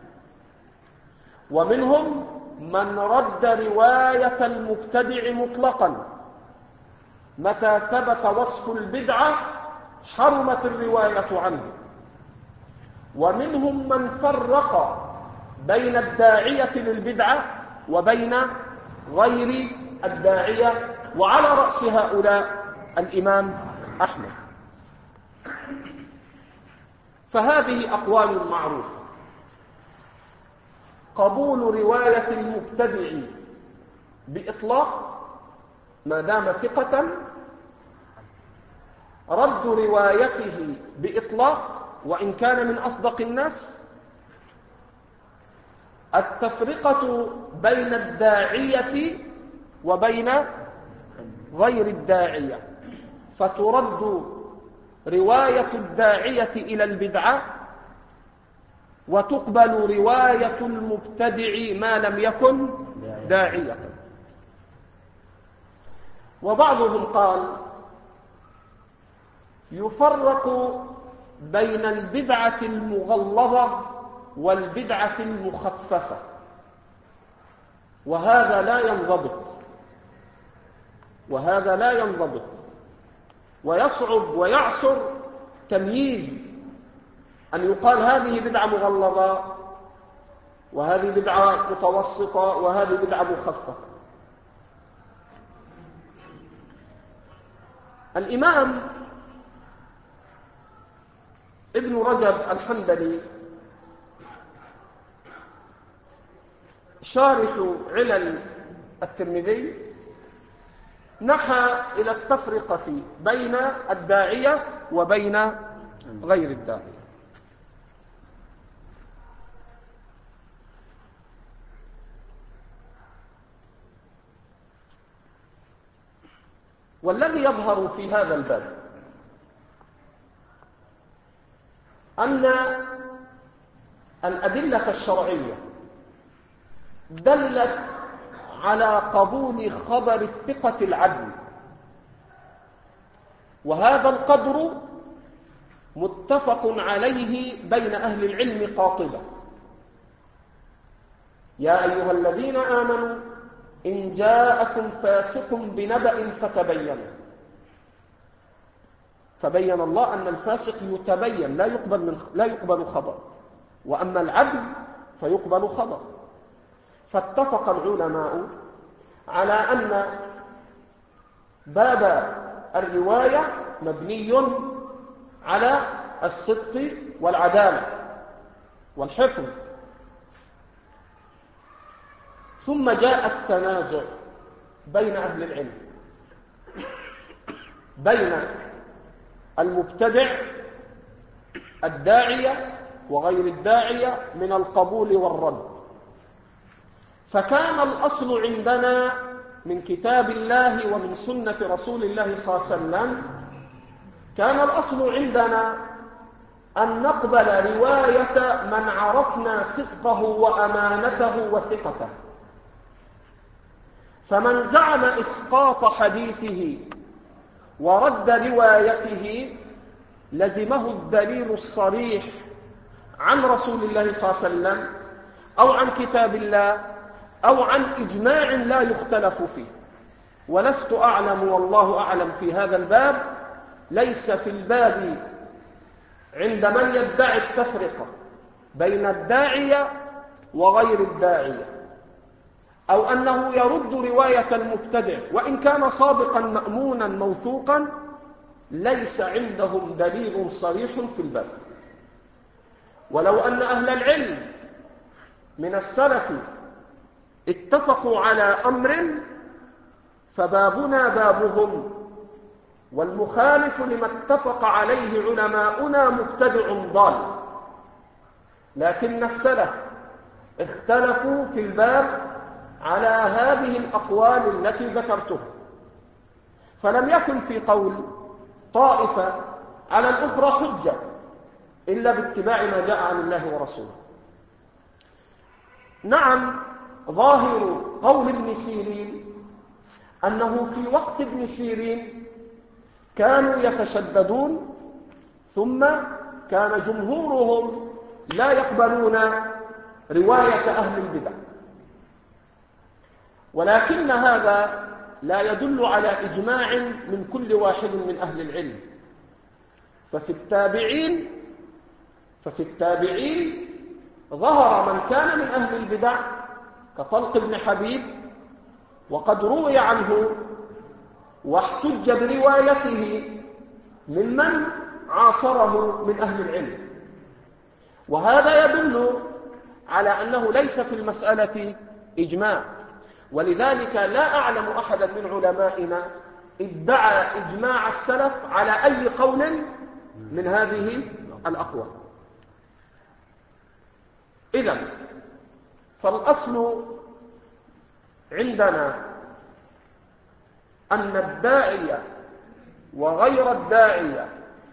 ومنهم من رد رواية المبتدع مطلقا متى ثبت وصف البدعة حرمت الرواية عنه، ومنهم من فرق بين الداعية للبدعة وبين غير الداعية، وعلى رأس هؤلاء الإمام أحمد. فهذه أقوال معروفة: قبول رواية المبتدع بإطلاق ما دام ثقة، رد روايته بإطلاق وإن كان من أصدق الناس، التفرقة بين الداعية وبين غير الداعية، فترد رواية الداعية إلى البدعة وتقبل رواية المبتدع ما لم يكن داعية. وبعضهم قال يفرق بين البدعة المغلظة والبدعة المخففة، وهذا لا ينضبط، ويصعب ويعسر تمييز أن يقال هذه بدعة مغلظة وهذه بدعة متوسطة وهذه بدعة مخففة. الإمام ابن رجب الحنبلي شارح علل الترمذي نحى إلى التفرقة بين الداعية وبين غير الداعية. والذي يظهر في هذا الباب أن الأدلة الشرعية دلت على قبول خبر الثقة العدل، وهذا القدر متفق عليه بين أهل العلم قاطبة. يا أيها الذين آمنوا إن جاءكم فاسق بنبأ فبين الله أن الفاسق يتبين لا يقبل خبر، وأما العدل فيقبل خبر. فاتفق العلماء على أن باب الرواية مبني على الصدق والعدالة والحفظ. ثم جاء التنازع بين أهل العلم بين المبتدع الداعية وغير الداعية من القبول والرد. فكان الأصل عندنا من كتاب الله ومن سنة رسول الله صلى الله عليه وسلم كان الأصل عندنا أن نقبل رواية من عرفنا صدقه وأمانته وثقته، فمن زعم إسقاط حديثه ورد روايته لزمه الدليل الصريح عن رسول الله صلى الله عليه وسلم أو عن كتاب الله أو عن إجماع لا يختلف فيه. ولست أعلم والله أعلم في هذا الباب، ليس في الباب عند من يدعي التفرقة بين الداعية وغير الداعية أو أنه يرد رواية المبتدع وإن كان صادقا مأمونا موثوقا، ليس عندهم دليل صريح في الباب. ولو أن أهل العلم من السلف اتفقوا على أمر فبابنا بابهم، والمخالف لما اتفق عليه علماؤنا مبتدع ضال. لكن السلف اختلفوا في الباب على هذه الأقوال التي ذكرتها، فلم يكن في قول طائفة على الأخرى حجة إلا باتباع ما جاء عن الله ورسوله. نعم، ظاهر قول ابن سيرين أنه في وقت ابن سيرين كانوا يتشددون، ثم كان جمهورهم لا يقبلون رواية أهل البدع، ولكن هذا لا يدل على إجماع من كل واحد من أهل العلم. ففي التابعين ظهر من كان من أهل البدع كطلق بن حبيب، وقد روي عنه واحتج بروايته ممن عاصره من أهل العلم، وهذا يدل على أنه ليس في المسألة إجماع. ولذلك لا أعلم أحدا من علمائنا ادعى إجماع السلف على أي قول من هذه الأقوال. إذن فالأصل عندنا أن الداعية وغير الداعية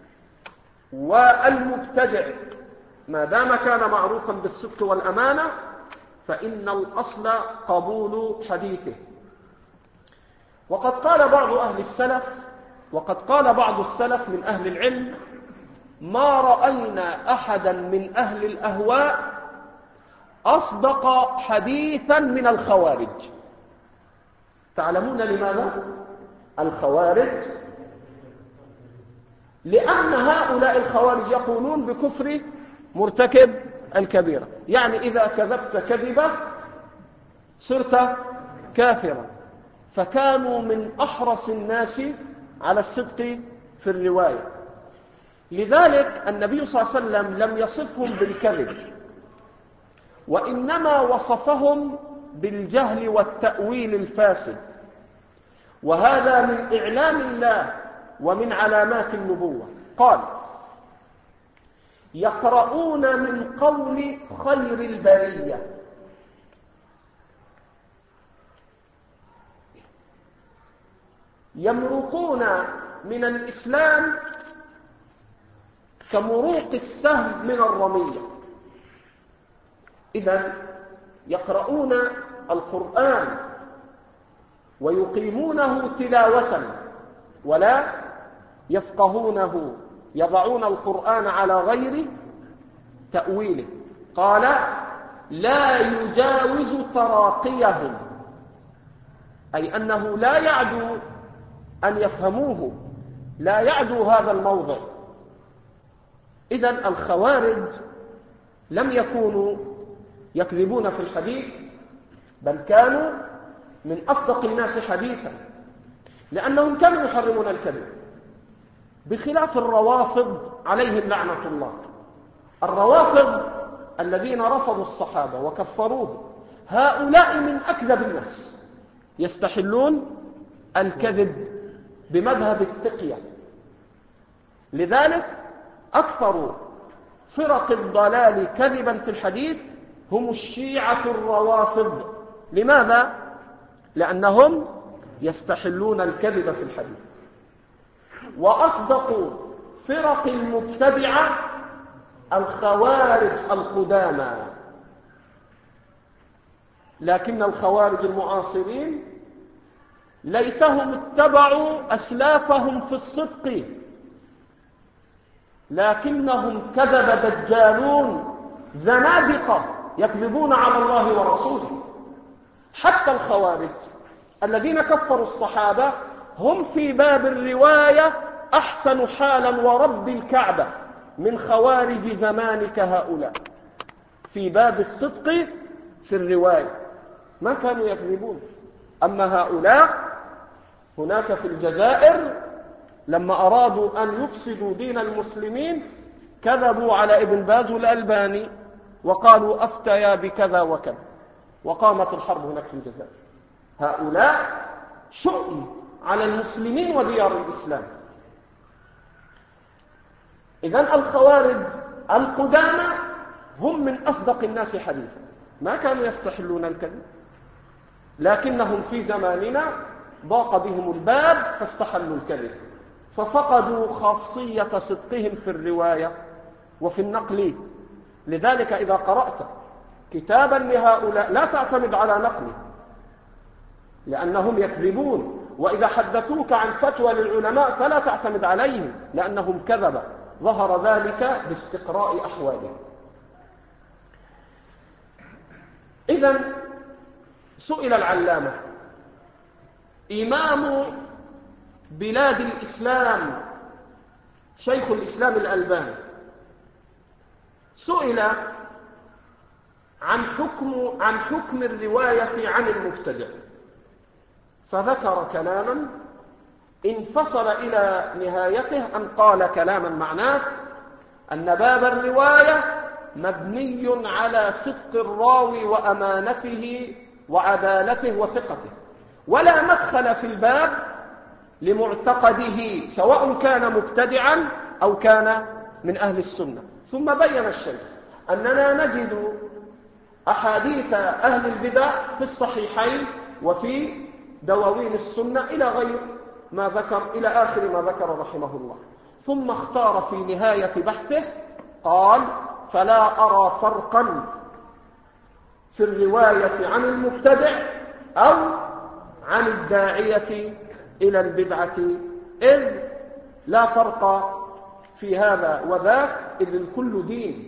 والمبتدع ما دام كان معروفا بالصدق والأمانة فإن الأصل قبول حديثه. وقد قال بعض أهل السلف من أهل العلم: ما رأينا أحدا من أهل الأهواء أصدق حديثا من الخوارج. تعلمون لماذا؟ الخوارج لأن هؤلاء الخوارج يقولون بكفر مرتكب الكبيرة، يعني إذا كذبت كذبة صرت كافرا، فكانوا من أحرص الناس على الصدق في الرواية. لذلك النبي صلى الله عليه وسلم لم يصفهم بالكذب، وإنما وصفهم بالجهل والتأويل الفاسد، وهذا من إعلام الله ومن علامات النبوة. قال: يقرؤون من قول خير البرية. يمرقون من الإسلام كمروق السهم من الرمية. إذن يقرؤون القرآن ويقيمونه تلاوة ولا يفقهونه، يضعون القرآن على غير تأويله. قال: لا يجاوز تراقيهم، أي أنه لا يعدو أن يفهموه، لا يعدو هذا الموضع. إذن الخوارج لم يكونوا يكذبون في الحديث، بل كانوا من أصدق الناس حديثا، لأنهم كانوا يحرمون الكذب، بخلاف الروافض عليهم لعنة الله. الروافض الذين رفضوا الصحابة وكفروه، هؤلاء من أكذب الناس، يستحلون الكذب بمذهب التقية. لذلك أكثر فرق الضلال كذبا في الحديث هم الشيعة الروافض. لماذا؟ لأنهم يستحلون الكذب في الحديث. وأصدق فرق المبتدعة الخوارج القدامى، لكن الخوارج المعاصرين ليتهم اتبعوا أسلافهم في الصدق، لكنهم كذب دجالون زنادقة يكذبون على الله ورسوله. حتى الخوارج الذين كفروا الصحابة هم في باب الرواية أحسن حالا ورب الكعبة من خوارج زمانك هؤلاء. في باب الصدق في الرواية ما كانوا يكذبون. أما هؤلاء هناك في الجزائر لما أرادوا أن يفسدوا دين المسلمين كذبوا على ابن باز والألباني وقالوا أفتيا بكذا وكذا، وقامت الحرب هناك في الجزائر. هؤلاء شؤم على المسلمين وديار الإسلام. إذن الخوارج القدامى هم من أصدق الناس حديثا، ما كانوا يستحلون الكذب، لكنهم في زماننا ضاق بهم الباب فاستحلوا الكذب، ففقدوا خاصية صدقهم في الرواية وفي النقل. لذلك إذا قرأت كتابا لهؤلاء لا تعتمد على نقله، لأنهم يكذبون، وإذا حدثوك عن فتوى للعلماء فلا تعتمد عليهم لأنهم كذبة. ظهر ذلك باستقراء أحوالهم. إذن سئل العلامة إمام بلاد الإسلام شيخ الإسلام الألباني، سئل عن حكم الرواية عن المبتدع، فذكر كلاما انفصل إلى نهايته أن قال كلاما معناه أن باب الرواية مبني على صدق الراوي وأمانته وعدالته وثقته، ولا مدخل في الباب لمعتقده سواء كان مبتدعا أو كان من أهل السنة. ثم بين الشيخ أننا نجد أحاديث أهل البدع في الصحيحين وفي دواوين السنة إلى غير ما ذكر، إلى آخر ما ذكر رحمه الله. ثم اختار في نهاية بحثه قال: فلا أرى فرقا في الرواية عن المبتدع أو عن الداعية إلى البدعة، إذ لا فرق في هذا وذاك، إذ الكل دين.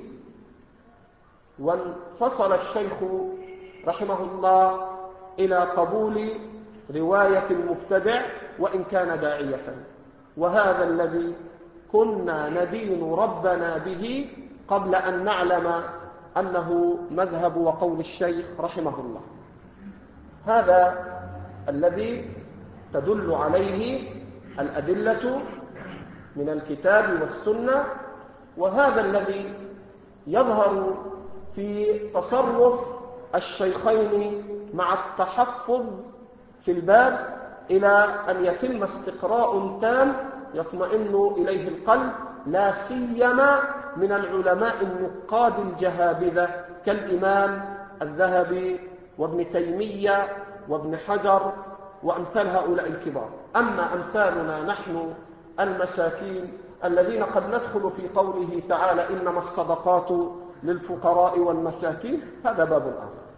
وانفصل الشيخ رحمه الله إلى قبول رواية المبتدع وإن كان داعية، وهذا الذي كنا ندين ربنا به قبل أن نعلم أنه مذهب وقول الشيخ رحمه الله. هذا الذي تدل عليه الأدلة من الكتاب والسنة، وهذا الذي يظهر في تصرف الشيخين مع التحفظ في الباب إلى أن يتم استقراء تام يطمئن إليه القلب، لا سيما من العلماء النقاد الجهابذة كالإمام الذهبي وابن تيمية وابن حجر وأمثال هؤلاء الكبار. أما أمثالنا نحن المساكين الذين قد ندخل في قوله تعالى: إنما الصدقات للفقراء والمساكين، هذا باب آخر.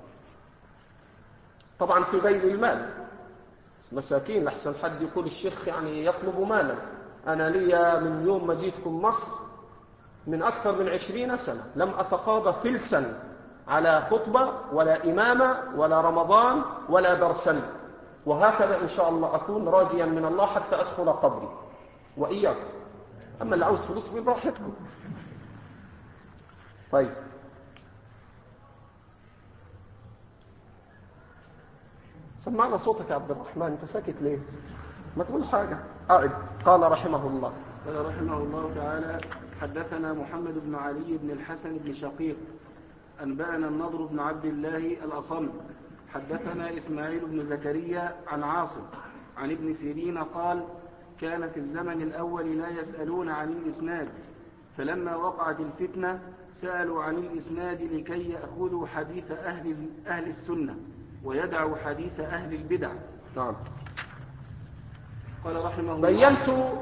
طبعا في غير المال، مساكين لحسن حد يقول الشيخ يعني يطلب مالا. أنا لي من يوم ما جيتكم مصر من أكثر من 20 سنة لم أتقاضى فلسا على خطبة ولا إمامة ولا رمضان ولا درسا، وهكذا إن شاء الله أكون راجيا من الله حتى أدخل قبري وإياكم. أما اللي عاوز فلوس براحتكم. طيب، سمعنا صوتك يا عبد الرحمن، انت ساكت ليه؟ ما تقول حاجة. أعد. قال رحمه الله: قال رحمه الله تعالى: حدثنا محمد بن علي بن الحسن بن شقيق أنبأنا النضر بن عبد الله الأصم حدثنا إسماعيل بن زكريا عن عاصم عن ابن سيرين قال: كان في الزمن الأول لا يسألون عن الإسناد، فلما وقعت الفتنة سألوا عن الإسناد لكي يأخذوا حديث أهل السنة ويدعوا حديث أهل البدع. نعم. قال رحمه الله: بينت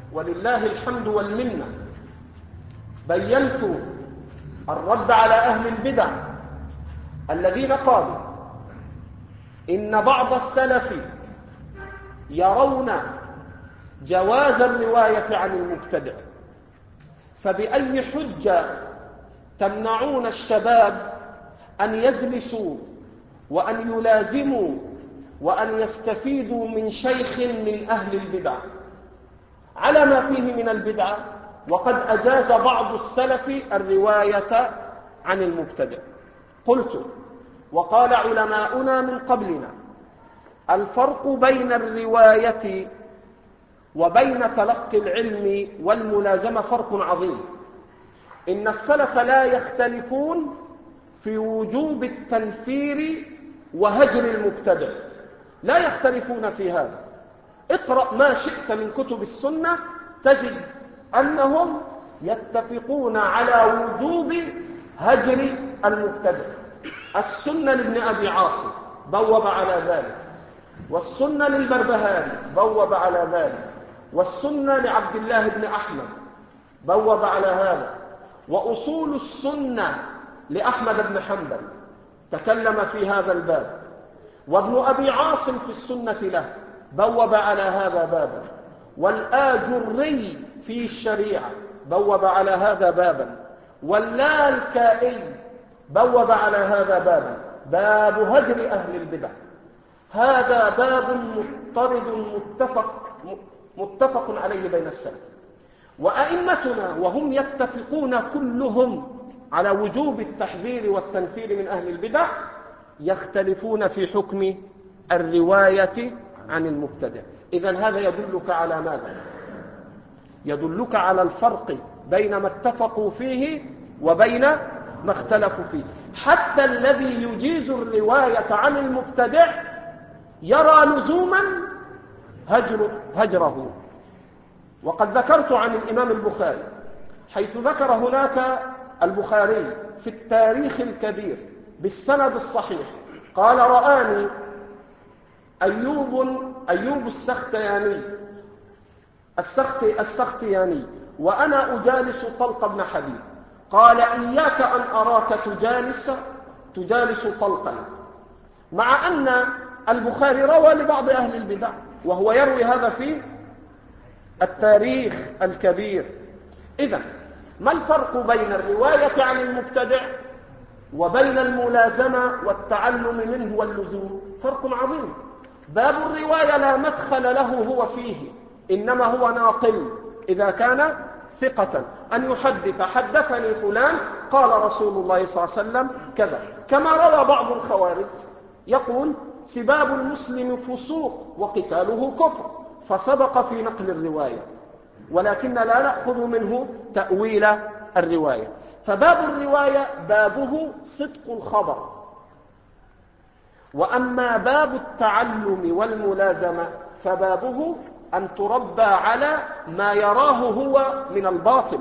ولله الحمد والمنة بينت الرد على أهل البدع الذين قالوا إن بعض السلف يرون جواز الرواية عن المبتدع، فبأي حجة تمنعون الشباب أن يجلسوا وأن يلازموا وأن يستفيدوا من شيخ من أهل البدع على ما فيه من البدعة، وقد أجاز بعض السلف الرواية عن المبتدع؟ قلت وقال علماؤنا من قبلنا الفرق بين الرواية وبين تلقي العلم والملازمة فرق عظيم. إن السلف لا يختلفون في وجوب التنفير وهجر المبتدع، لا يختلفون في هذا. اقرأ ما شئت من كتب السنة تجد أنهم يتفقون على وجوب هجر المبتدع. السنة لابن أبي عاصم بوب على ذلك، والسنة للبربهاري بوب على ذلك، والسنة لعبد الله بن أحمد بوب على هذا، وأصول السنة لأحمد بن حنبل تكلم في هذا الباب، وابن أبي عاصم في السنة له بوب على هذا بابا، والآجري في الشريعة بوب على هذا بابا، واللالكائي بوب على هذا بابا، باب هجر أهل البدع. هذا باب مضطرد متفق عليه بين السلف، وأئمتنا وهم يتفقون كلهم على وجوب التحذير والتنفير من أهل البدع يختلفون في حكم الرواية عن المبتدع. إذن هذا يدلك على ماذا؟ يدلك على الفرق بين ما اتفقوا فيه وبين ما اختلفوا فيه. حتى الذي يجيز الرواية عن المبتدع يرى لزوما هجره. وقد ذكرت عن الإمام البخاري حيث ذكر هناك البخاري في التاريخ الكبير بالسند الصحيح قال رآني أيوب السختياني وأنا أجالس طلق بن حبيب، قال إياك أن أراك تجالس طلقا، مع أن البخاري روى لبعض أهل البدع وهو يروي هذا في التاريخ الكبير. إذن ما الفرق بين الرواية عن المبتدع وبين الملازمة والتعلم منه واللزوم؟ فرق عظيم. باب الرواية لا مدخل له هو فيه، إنما هو ناقل إذا كان ثقة أن يحدث حدثني فلان قال رسول الله صلى الله عليه وسلم كذا، كما روى بعض الخوارج يقول سباب المسلم فسوق وقتاله كفر، فصدق في نقل الرواية، ولكن لا نأخذ منه تأويل الرواية. فباب الرواية بابه صدق الخبر، وأما باب التعلم والملازمة فبابه أن تربى على ما يراه هو من الباطل.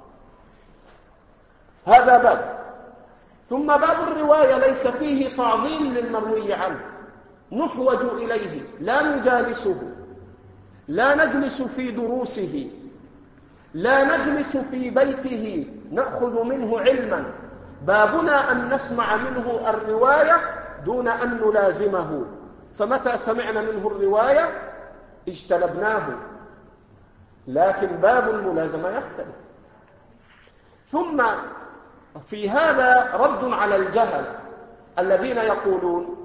هذا باب. ثم باب الرواية ليس فيه تعظيم للمروي عنه، نحوج إليه لا نجالسه، لا نجلس في دروسه، لا نجلس في بيته نأخذ منه علما. بابنا أن نسمع منه الرواية دون أن نلازمه، فمتى سمعنا منه الرواية اجتنبناه، لكن باب الملازمة يختلف. ثم في هذا رد على الجهل الذين يقولون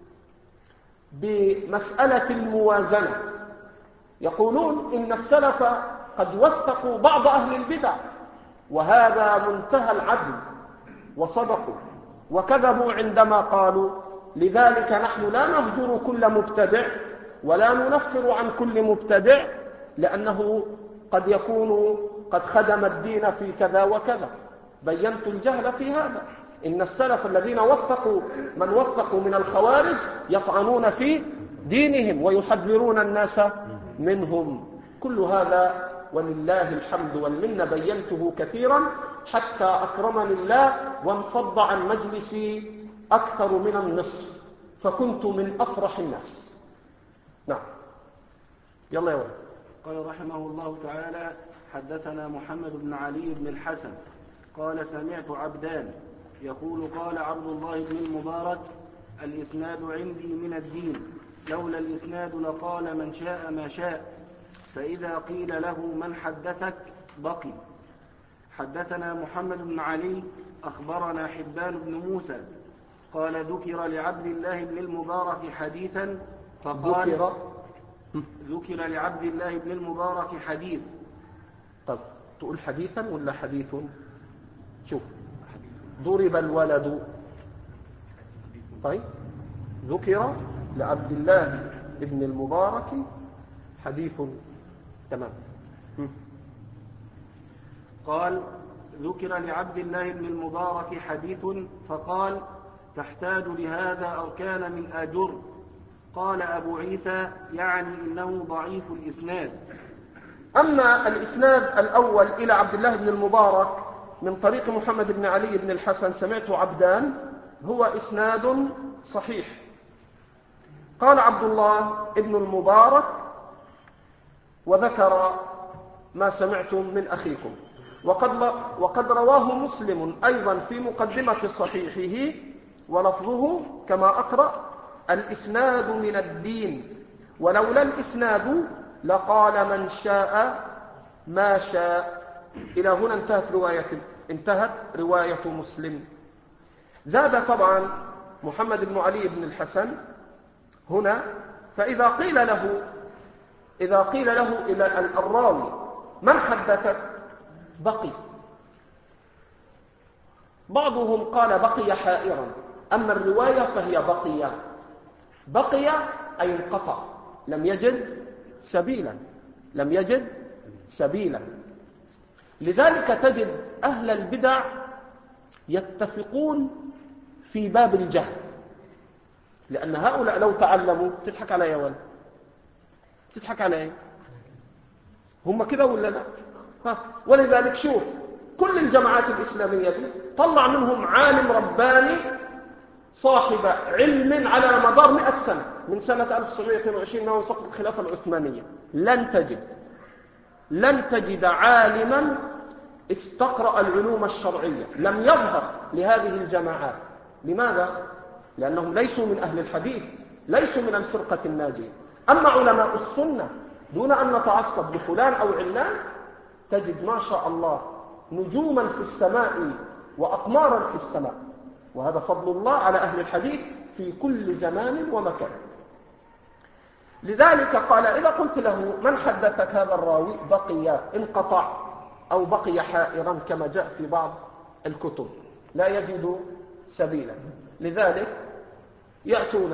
بمسألة الموازنة، يقولون إن السلف قد وثقوا بعض أهل البدع، وهذا منتهى العدل، وصدقوا وكذبوا عندما قالوا لذلك نحن لا نهجر كل مبتدع ولا ننفر عن كل مبتدع، لأنه قد يكون قد خدم الدين في كذا وكذا. بينت الجهل في هذا. إن السلف الذين وثقوا من وثقوا من الخوارج يطعنون في دينهم ويحذرون الناس منهم. كل هذا ولله الحمد والمنة بينته كثيرا حتى أكرمني الله وانفض عن مجلسي أكثر من النصف، فكنت من أفرح الناس. نعم، يلا يا ولد. قال رحمه الله تعالى: حدثنا محمد بن علي بن الحسن قال: سمعت عبدان يقول: قال عبد الله بن المبارك: الإسناد عندي من الدين، لولا الإسناد لقال من شاء ما شاء، فإذا قيل له من حدثك بقي. حدثنا محمد بن علي أخبرنا حبان بن موسى قال: ذكر لعبد الله بن المبارك حديثا فقال: ذكر لعبد الله بن المبارك حديث. طب تقول حديثا ولا حديث؟ شوف، ضرب الولد، طيب ذكر لعبد الله بن المبارك حديث، تمام. قال: ذكر لعبد الله بن المبارك حديث فقال: تحتاج لهذا أو كان من أجر. قال أبو عيسى: يعني إنه ضعيف الإسناد. أما الإسناد الأول إلى عبد الله بن المبارك من طريق محمد بن علي بن الحسن سمعت عبدان، هو إسناد صحيح. قال عبد الله بن المبارك وذكر ما سمعتم من أخيكم، وقد رواه مسلم أيضا في مقدمة صحيحه ولفظه كما أقرأ: الإسناد من الدين، ولولا الإسناد لقال من شاء ما شاء. إلى هنا انتهت رواية مسلم. زاد طبعا محمد بن علي بن الحسن هنا: فإذا قيل له إلى الراوي من حدثك بقي. بعضهم قال بقي حائرا، أما الرواية فهي بقي أي انقطع، لم يجد سبيلا. لذلك تجد أهل البدع يتفقون في باب الجهل، لأن هؤلاء لو تعلموا، تضحك علي يا ولد، تضحك علي، هم كده ولا لا؟ ولذلك شوف كل الجماعات الإسلامية دي طلع منهم عالم رباني صاحب علم على مدار 100 سنة، من سنة 1922 أنه سقط الخلافة العثمانية. لن تجد عالما استقرأ العلوم الشرعية لم يظهر لهذه الجماعات. لماذا؟ لأنهم ليسوا من أهل الحديث، ليسوا من الفرقة الناجية. أما علماء السنة دون أن نتعصب لفلان أو علان، تجد ما شاء الله نجوما في السماء وأقمارا في السماء، وهذا فضل الله على أهل الحديث في كل زمان ومكان. لذلك قال: إذا قلت له من حدثك هذا الراوي بقي، انقطع، أو بقي حائرا كما جاء في بعض الكتب، لا يجد سبيلا. لذلك يأتون: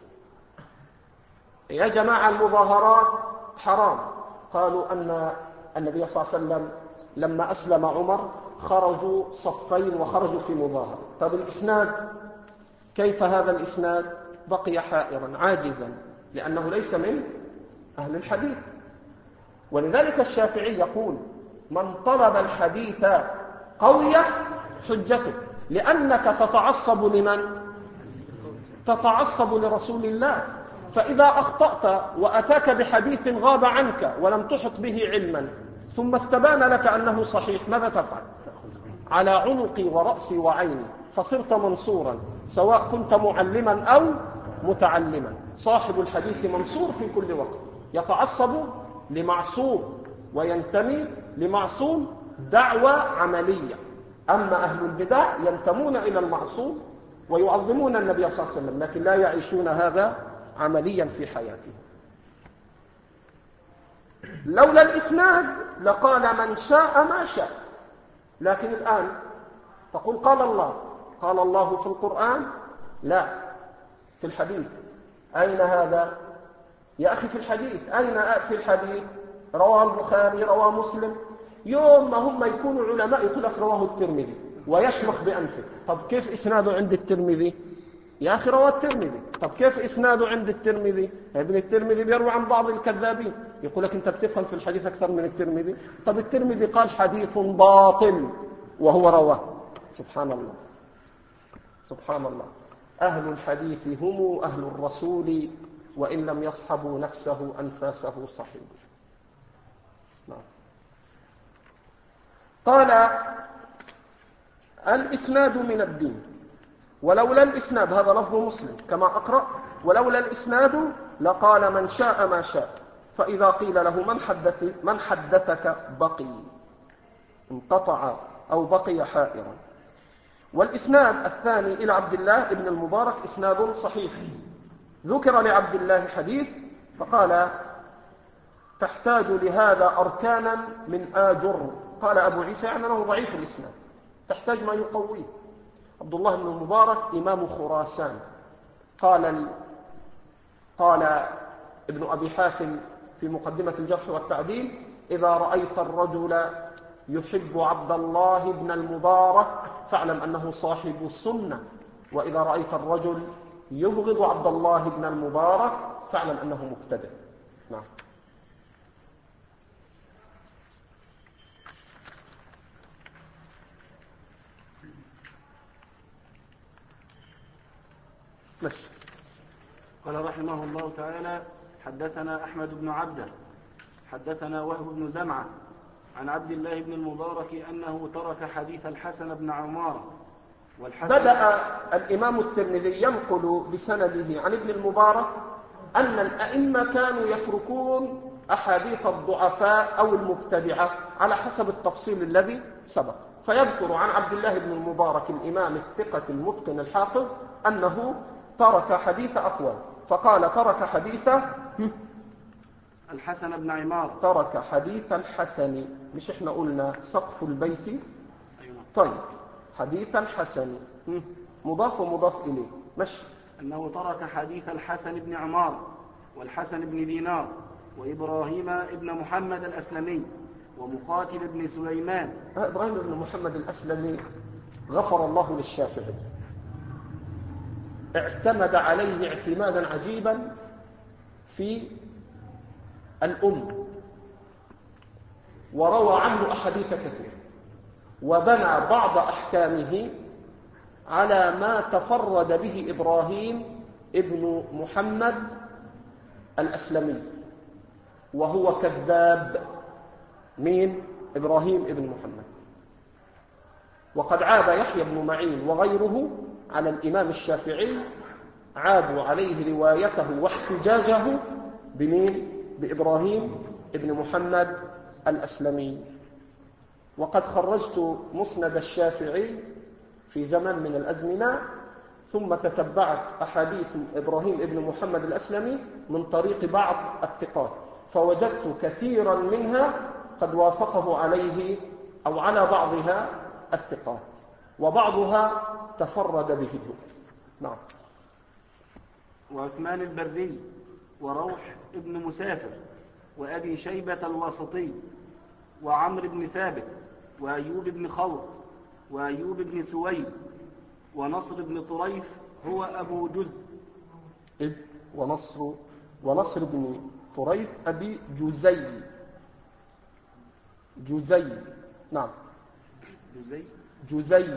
يا جماعة المظاهرات حرام. قالوا أن النبي صلى الله عليه وسلم لما أسلم عمر خرجوا صفين وخرجوا في مظاهرة. طب الإسناد كيف؟ هذا الإسناد بقي حائرا عاجزا، لأنه ليس من أهل الحديث. ولذلك الشافعي يقول: من طلب الحديث قويت حجته، لأنك تتعصب لمن؟ تتعصب لرسول الله. فإذا أخطأت وأتاك بحديث غاب عنك ولم تحط به علما ثم استبان لك أنه صحيح، ماذا تفعل؟ على عنقي ورأسي وعيني، فصرت منصورا سواء كنت معلما أو متعلما. صاحب الحديث منصور في كل وقت، يتعصب لمعصوم وينتمي لمعصوم دعوة عملية. أما أهل البدع ينتمون إلى المعصوم ويعظمون النبي صلى الله عليه وسلم، لكن لا يعيشون هذا عمليا في حياتهم. لولا الإسناد لقال من شاء ما شاء. لكن الآن تقول قال الله في القرآن، لا، في الحديث. أين هذا يا أخي؟ في الحديث. أين في الحديث؟ رواه البخاري، رواه مسلم. يوم ما هم يكونوا علماء يقول لك رواه الترمذي ويشمخ بأنفه. طب كيف إسناده عند الترمذي؟ يا أخي رواه الترمذي. طب كيف إسناده عند الترمذي؟ ابن الترمذي بيروي عن بعض الكذابين. يقول لك أنت بتفهم في الحديث أكثر من الترمذي. طب الترمذي قال حديث باطل وهو رواه. سبحان الله، سبحان الله. أهل الحديث هم أهل الرسول، وإن لم يصحبوا نفسه أنفاسه صحيح. قال الإسناد من الدين، ولولا الإسناد، هذا لفظ مسلم كما أقرأ، ولولا الإسناد لقال من شاء ما شاء، فإذا قيل له من حدثك بقي، انقطع أو بقي حائرا. والإسناد الثاني إلى عبد الله بن المبارك إسناد صحيح. ذكر لعبد الله حديث فقال تحتاج لهذا أركانا من آجر، قال أبو عيسى يعني أنه ضعيف الإسناد، تحتاج ما يقويه. عبد الله بن المبارك إمام خراسان. قال ابن أبي حاتم في مقدمة الجرح والتعديل إذا رأيت الرجل يحب عبد الله بن المبارك فاعلم أنه صاحب السنة، وإذا رأيت الرجل يبغض عبد الله بن المبارك فاعلم أنه مبتدع. نعم. ماشي. قال رحمه الله تعالى حدثنا أحمد بن عبده حدثنا وهب بن زمعة عن عبد الله بن المبارك أنه ترك حديث الحسن بن عمارة. بدأ الإمام الترمذي ينقل بسنده عن ابن المبارك أن الأئمة كانوا يتركون أحاديث الضعفاء أو المبتدعة على حسب التفصيل الذي سبق، فيذكر عن عبد الله بن المبارك الإمام الثقة المتقن الحافظ أنه ترك حديث أقوال، فقال ترك حديث الحسن بن عمارة، ترك حديث الحسن، مش احنا قلنا سقف البيت؟ أيوة. طيب حديث الحسن مضاف ومضاف إليه، ماشي. أنه ترك حديث الحسن بن عمارة والحسن بن دينار وإبراهيم بن محمد الأسلمي ومقاتل بن سليمان. إبراهيم بن محمد الأسلمي غفر الله للشافعي، اعتمد عليه اعتمادا عجيبا في وروى عنه أحاديث كثيرة، وبنى بعض أحكامه على ما تفرد به إبراهيم ابن محمد الأسلمي، وهو كذاب. مين؟ إبراهيم ابن محمد. وقد عاب يحيى بن معين وغيره على الإمام الشافعي، عابوا عليه روايته واحتجاجه بمين؟ بإبراهيم ابن محمد الأسلمي. وقد خرجت مسند الشافعي في زمن من الأزمنة، ثم تتبعت أحاديث إبراهيم ابن محمد الأسلمي من طريق بعض الثقات، فوجدت كثيرا منها قد وافقه عليه أو على بعضها الثقات، وبعضها تفرد به. نعم. وعثمان البري وروح ابن مسافر وأبي شيبة الواسطي وعمر بن ثابت وأيوب بن خلط وأيوب بن سويد ونصر بن طريف هو أبو جزء ونصر بن طريف أبي جزي. نعم. جزي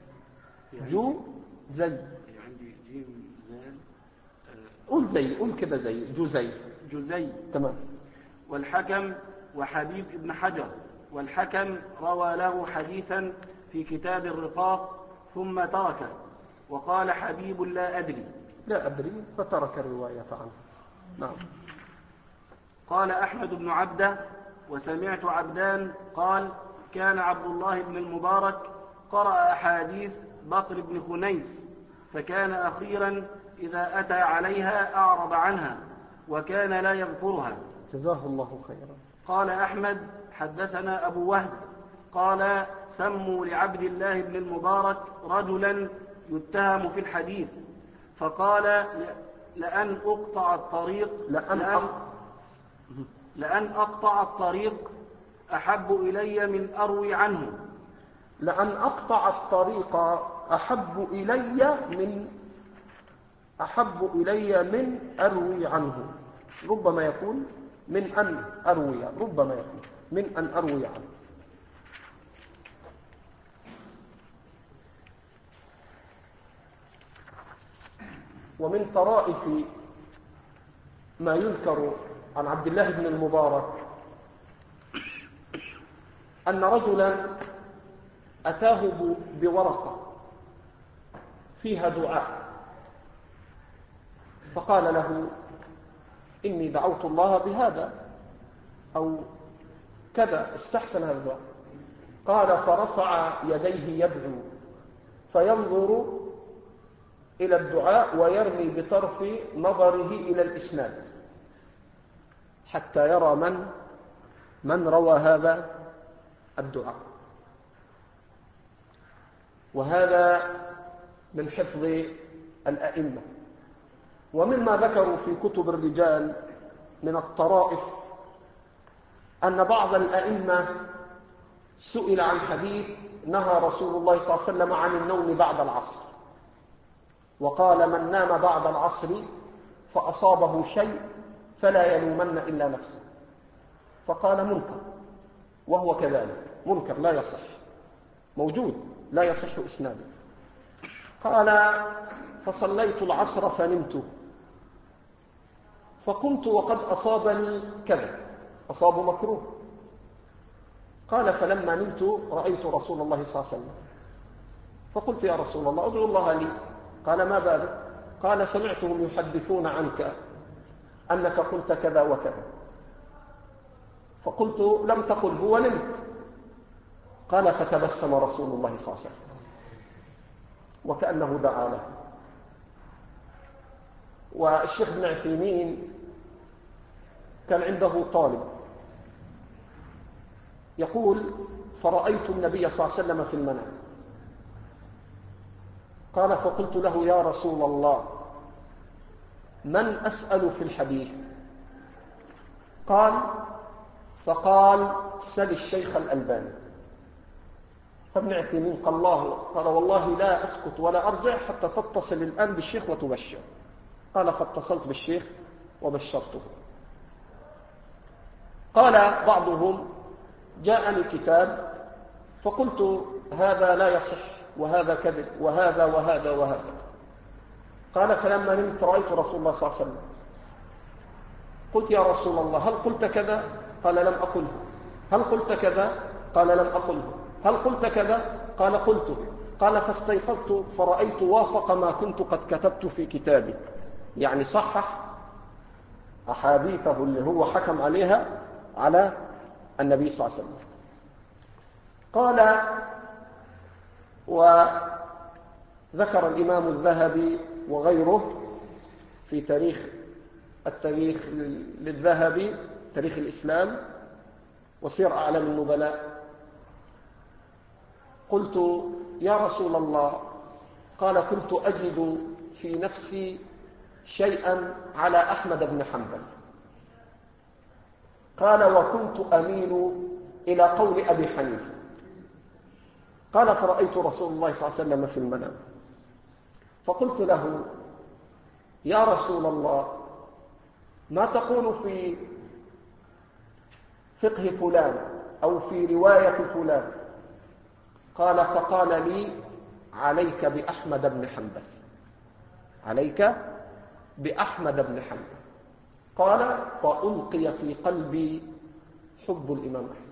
عندي جيم زال. قول كده جزي. تمام. والحكم وحبيب ابن حجر، والحكم روى له حديثا في كتاب الرقاق ثم تركه، وقال حبيب لا أدري فترك الرواية عنه. نعم. قال أحمد بن عبده وسمعت عبدان قال كان عبد الله بن المبارك قرأ أحاديث بكر بن خنيس، فكان أخيرا إذا أتى عليها أعرض عنها وكان لا يذكرها. جزاه الله خيرا. قال أحمد حدثنا أبو وهب قال سموا لعبد الله بن المبارك رجلا يتهم في الحديث، فقال لأن أقطع الطريق أحب إلي من أروي عنه. لأن أقطع الطريق أحب إلي من أروي عنه. ربما يكون من أن أروي عنه. ومن طرائف ما يذكر عن عبد الله بن المبارك أن رجلا أتاه بورقة فيها دعاء، فقال له: إني دعوت الله بهذا أو كذا، استحسن هذا الدعاء. قال: فرفع يديه يدعو، فينظر إلى الدعاء ويرمي بطرف نظره إلى الإسناد حتى يرى من روى هذا الدعاء. وهذا من حفظ الأئمة. ومما ذكروا في كتب الرجال من الطرائف أن بعض الأئمة سئل عن حديث نهى رسول الله صلى الله عليه وسلم عن النوم بعد العصر، وقال: من نام بعد العصر فأصابه شيء فلا يلومن إلا نفسه. فقال: منكر، وهو كذلك منكر لا يصح، موجود لا يصح إسناده. قال: فصليت العصر فنمت، فقمت وقد أصابني كذا، أصاب مكروه. قال: فلما نمت رأيت رسول الله صلى الله عليه وسلم، فقلت: يا رسول الله ادعو الله لي. قال: ما بالك؟ قال: سمعتهم يحدثون عنك أنك قلت كذا وكذا. فقلت: لم تقل، هو نمت. قال: فتبسم رسول الله صلى الله عليه وسلم وكأنه دعا له. والشيخ ابن عثيمين كان عنده طالب يقول: فرأيت النبي صلى الله عليه وسلم في المنام. قال: فقلت له: يا رسول الله من أسأل في الحديث؟ فقال: سل الشيخ الألباني. فابن عثيمين قال: والله لا أسكت ولا أرجع حتى تتصل الآن بالشيخ وتبشر. قال: فاتصلت بالشيخ وبشرته. قال بعضهم: جاءني كتاب فقلت هذا لا يصح وهذا كذب وهذا وهذا وهذا. قال: فلما نمت رأيت رسول الله صلى الله عليه وسلم، قلت: يا رسول الله هل قلت كذا؟ قال: لم أقله. هل قلت كذا؟ قال: لم أقله. هل قلت كذا؟ قال: قلته. قال: فاستيقظت فرأيت وافق ما كنت قد كتبت في كتابي، يعني صحح أحاديثه اللي هو حكم عليها على النبي صلى الله عليه وسلم. قال: وذكر الإمام الذهبي وغيره في التاريخ للذهبي، تاريخ الإسلام وسير أعلام النبلاء. قلت: يا رسول الله، قال: كنت أجد في نفسي شيئا على أحمد بن حنبل. قال: وكنت أميل إلى قول أبي حنيفة. قال: فرأيت رسول الله صلى الله عليه وسلم في المنام، فقلت له: يا رسول الله ما تقول في فقه فلان أو في رواية فلان؟ فقال لي: عليك بأحمد بن حنبل، عليك بأحمد بن حنبل. قال: فألقي في قلبي حب الإمام أحمد.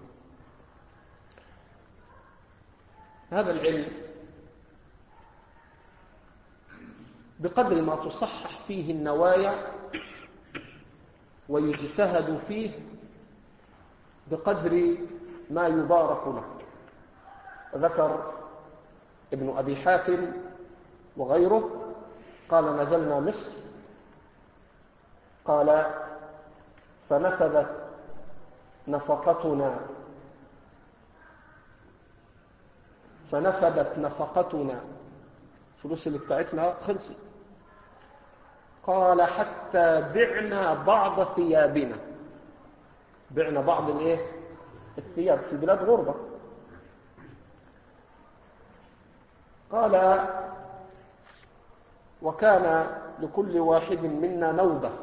هذا العلم بقدر ما تصحح فيه النوايا ويجتهد فيه بقدر ما يبارك لك. ذكر ابن أبي حاتم وغيره قال: نزلنا مصر، قال: فنفذت نفقتنا، فلوس اللي بتاعتنا خلصت. قال: حتى بعنا بعض ثيابنا، بعنا بعض الثياب في بلاد غربة. قال: وكان لكل واحد منا نوبة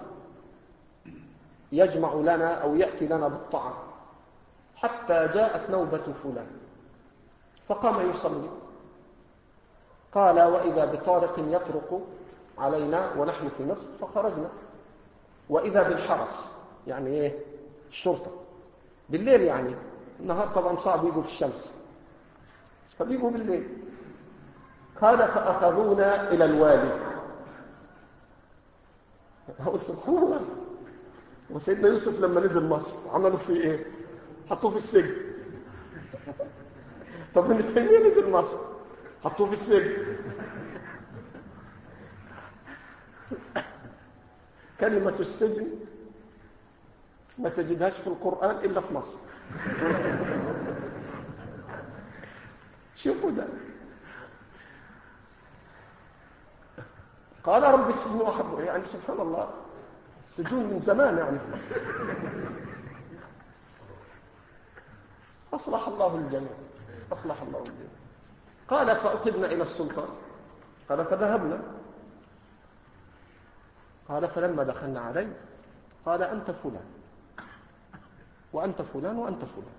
يجمع لنا أو يأتي لنا بالطعام، حتى جاءت نوبة فلان فقام يصلي. قال: وإذا بطارق يطرق علينا ونحن في مصر، فخرجنا، وإذا بالحرس، يعني الشرطة بالليل، يعني النهار طبعا صعب يجوا في الشمس. فبيجوا بالليل. قال فأخذونا إلى الوادي. هقول سبحان الله. وسيدنا يوسف لما نزل مصر عملوا فيه ايه؟ حطوه في السجن. طب ابن تيمية نزل مصر حطوه في السجن. كلمة السجن ما تجدهاش في القرآن إلا في مصر. شوفوا ده. قال رب السجن أحب، يعني سبحان الله السجون من زمان يعني في مصر. أصلح الله الجميع، أصلح الله الجميع. قال فأخذنا إلى السلطان. قال فذهبنا. قال فلما دخلنا عليه قال أنت فلان وأنت فلان وأنت فلان.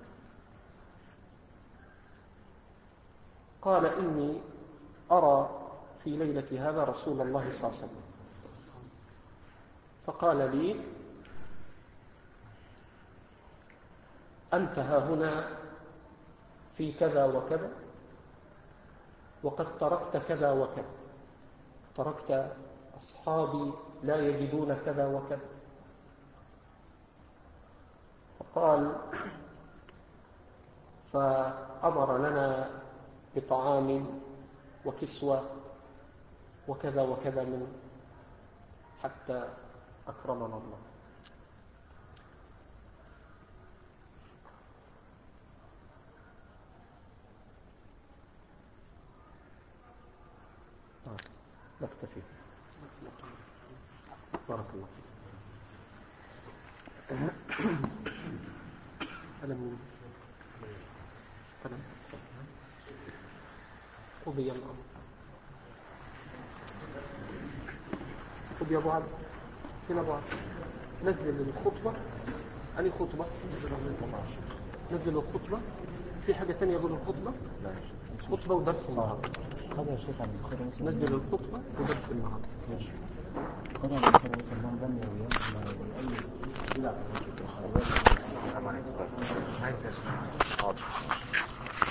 قال إني أرى في ليلة هذا رسول الله صلى الله عليه وسلم. فقال لي أنت ها هنا في كذا وكذا، وقد تركت كذا وكذا، تركت أصحابي لا يجدون كذا وكذا. فقال فأمر لنا بطعام وكسوة وكذا وكذا من حتى أكرمنا الله. نكتفي. بارك الله فيك. ألم قضي الأمر. قضي أبو عبد. فين أبو عبد؟ نزل الخطبة. أني خطبة؟ نزل الخطبة. في حاجة تانية غير الخطبة؟ خطبة ودرس النهاردة. هذا يا شيخ عن البخاري ومسلم. نزل الخطبة ودرس النهاردة. ماشي. البخاري عن البخاري ومسلم بني ويوم ما يؤيد بلا حاجة البخاري.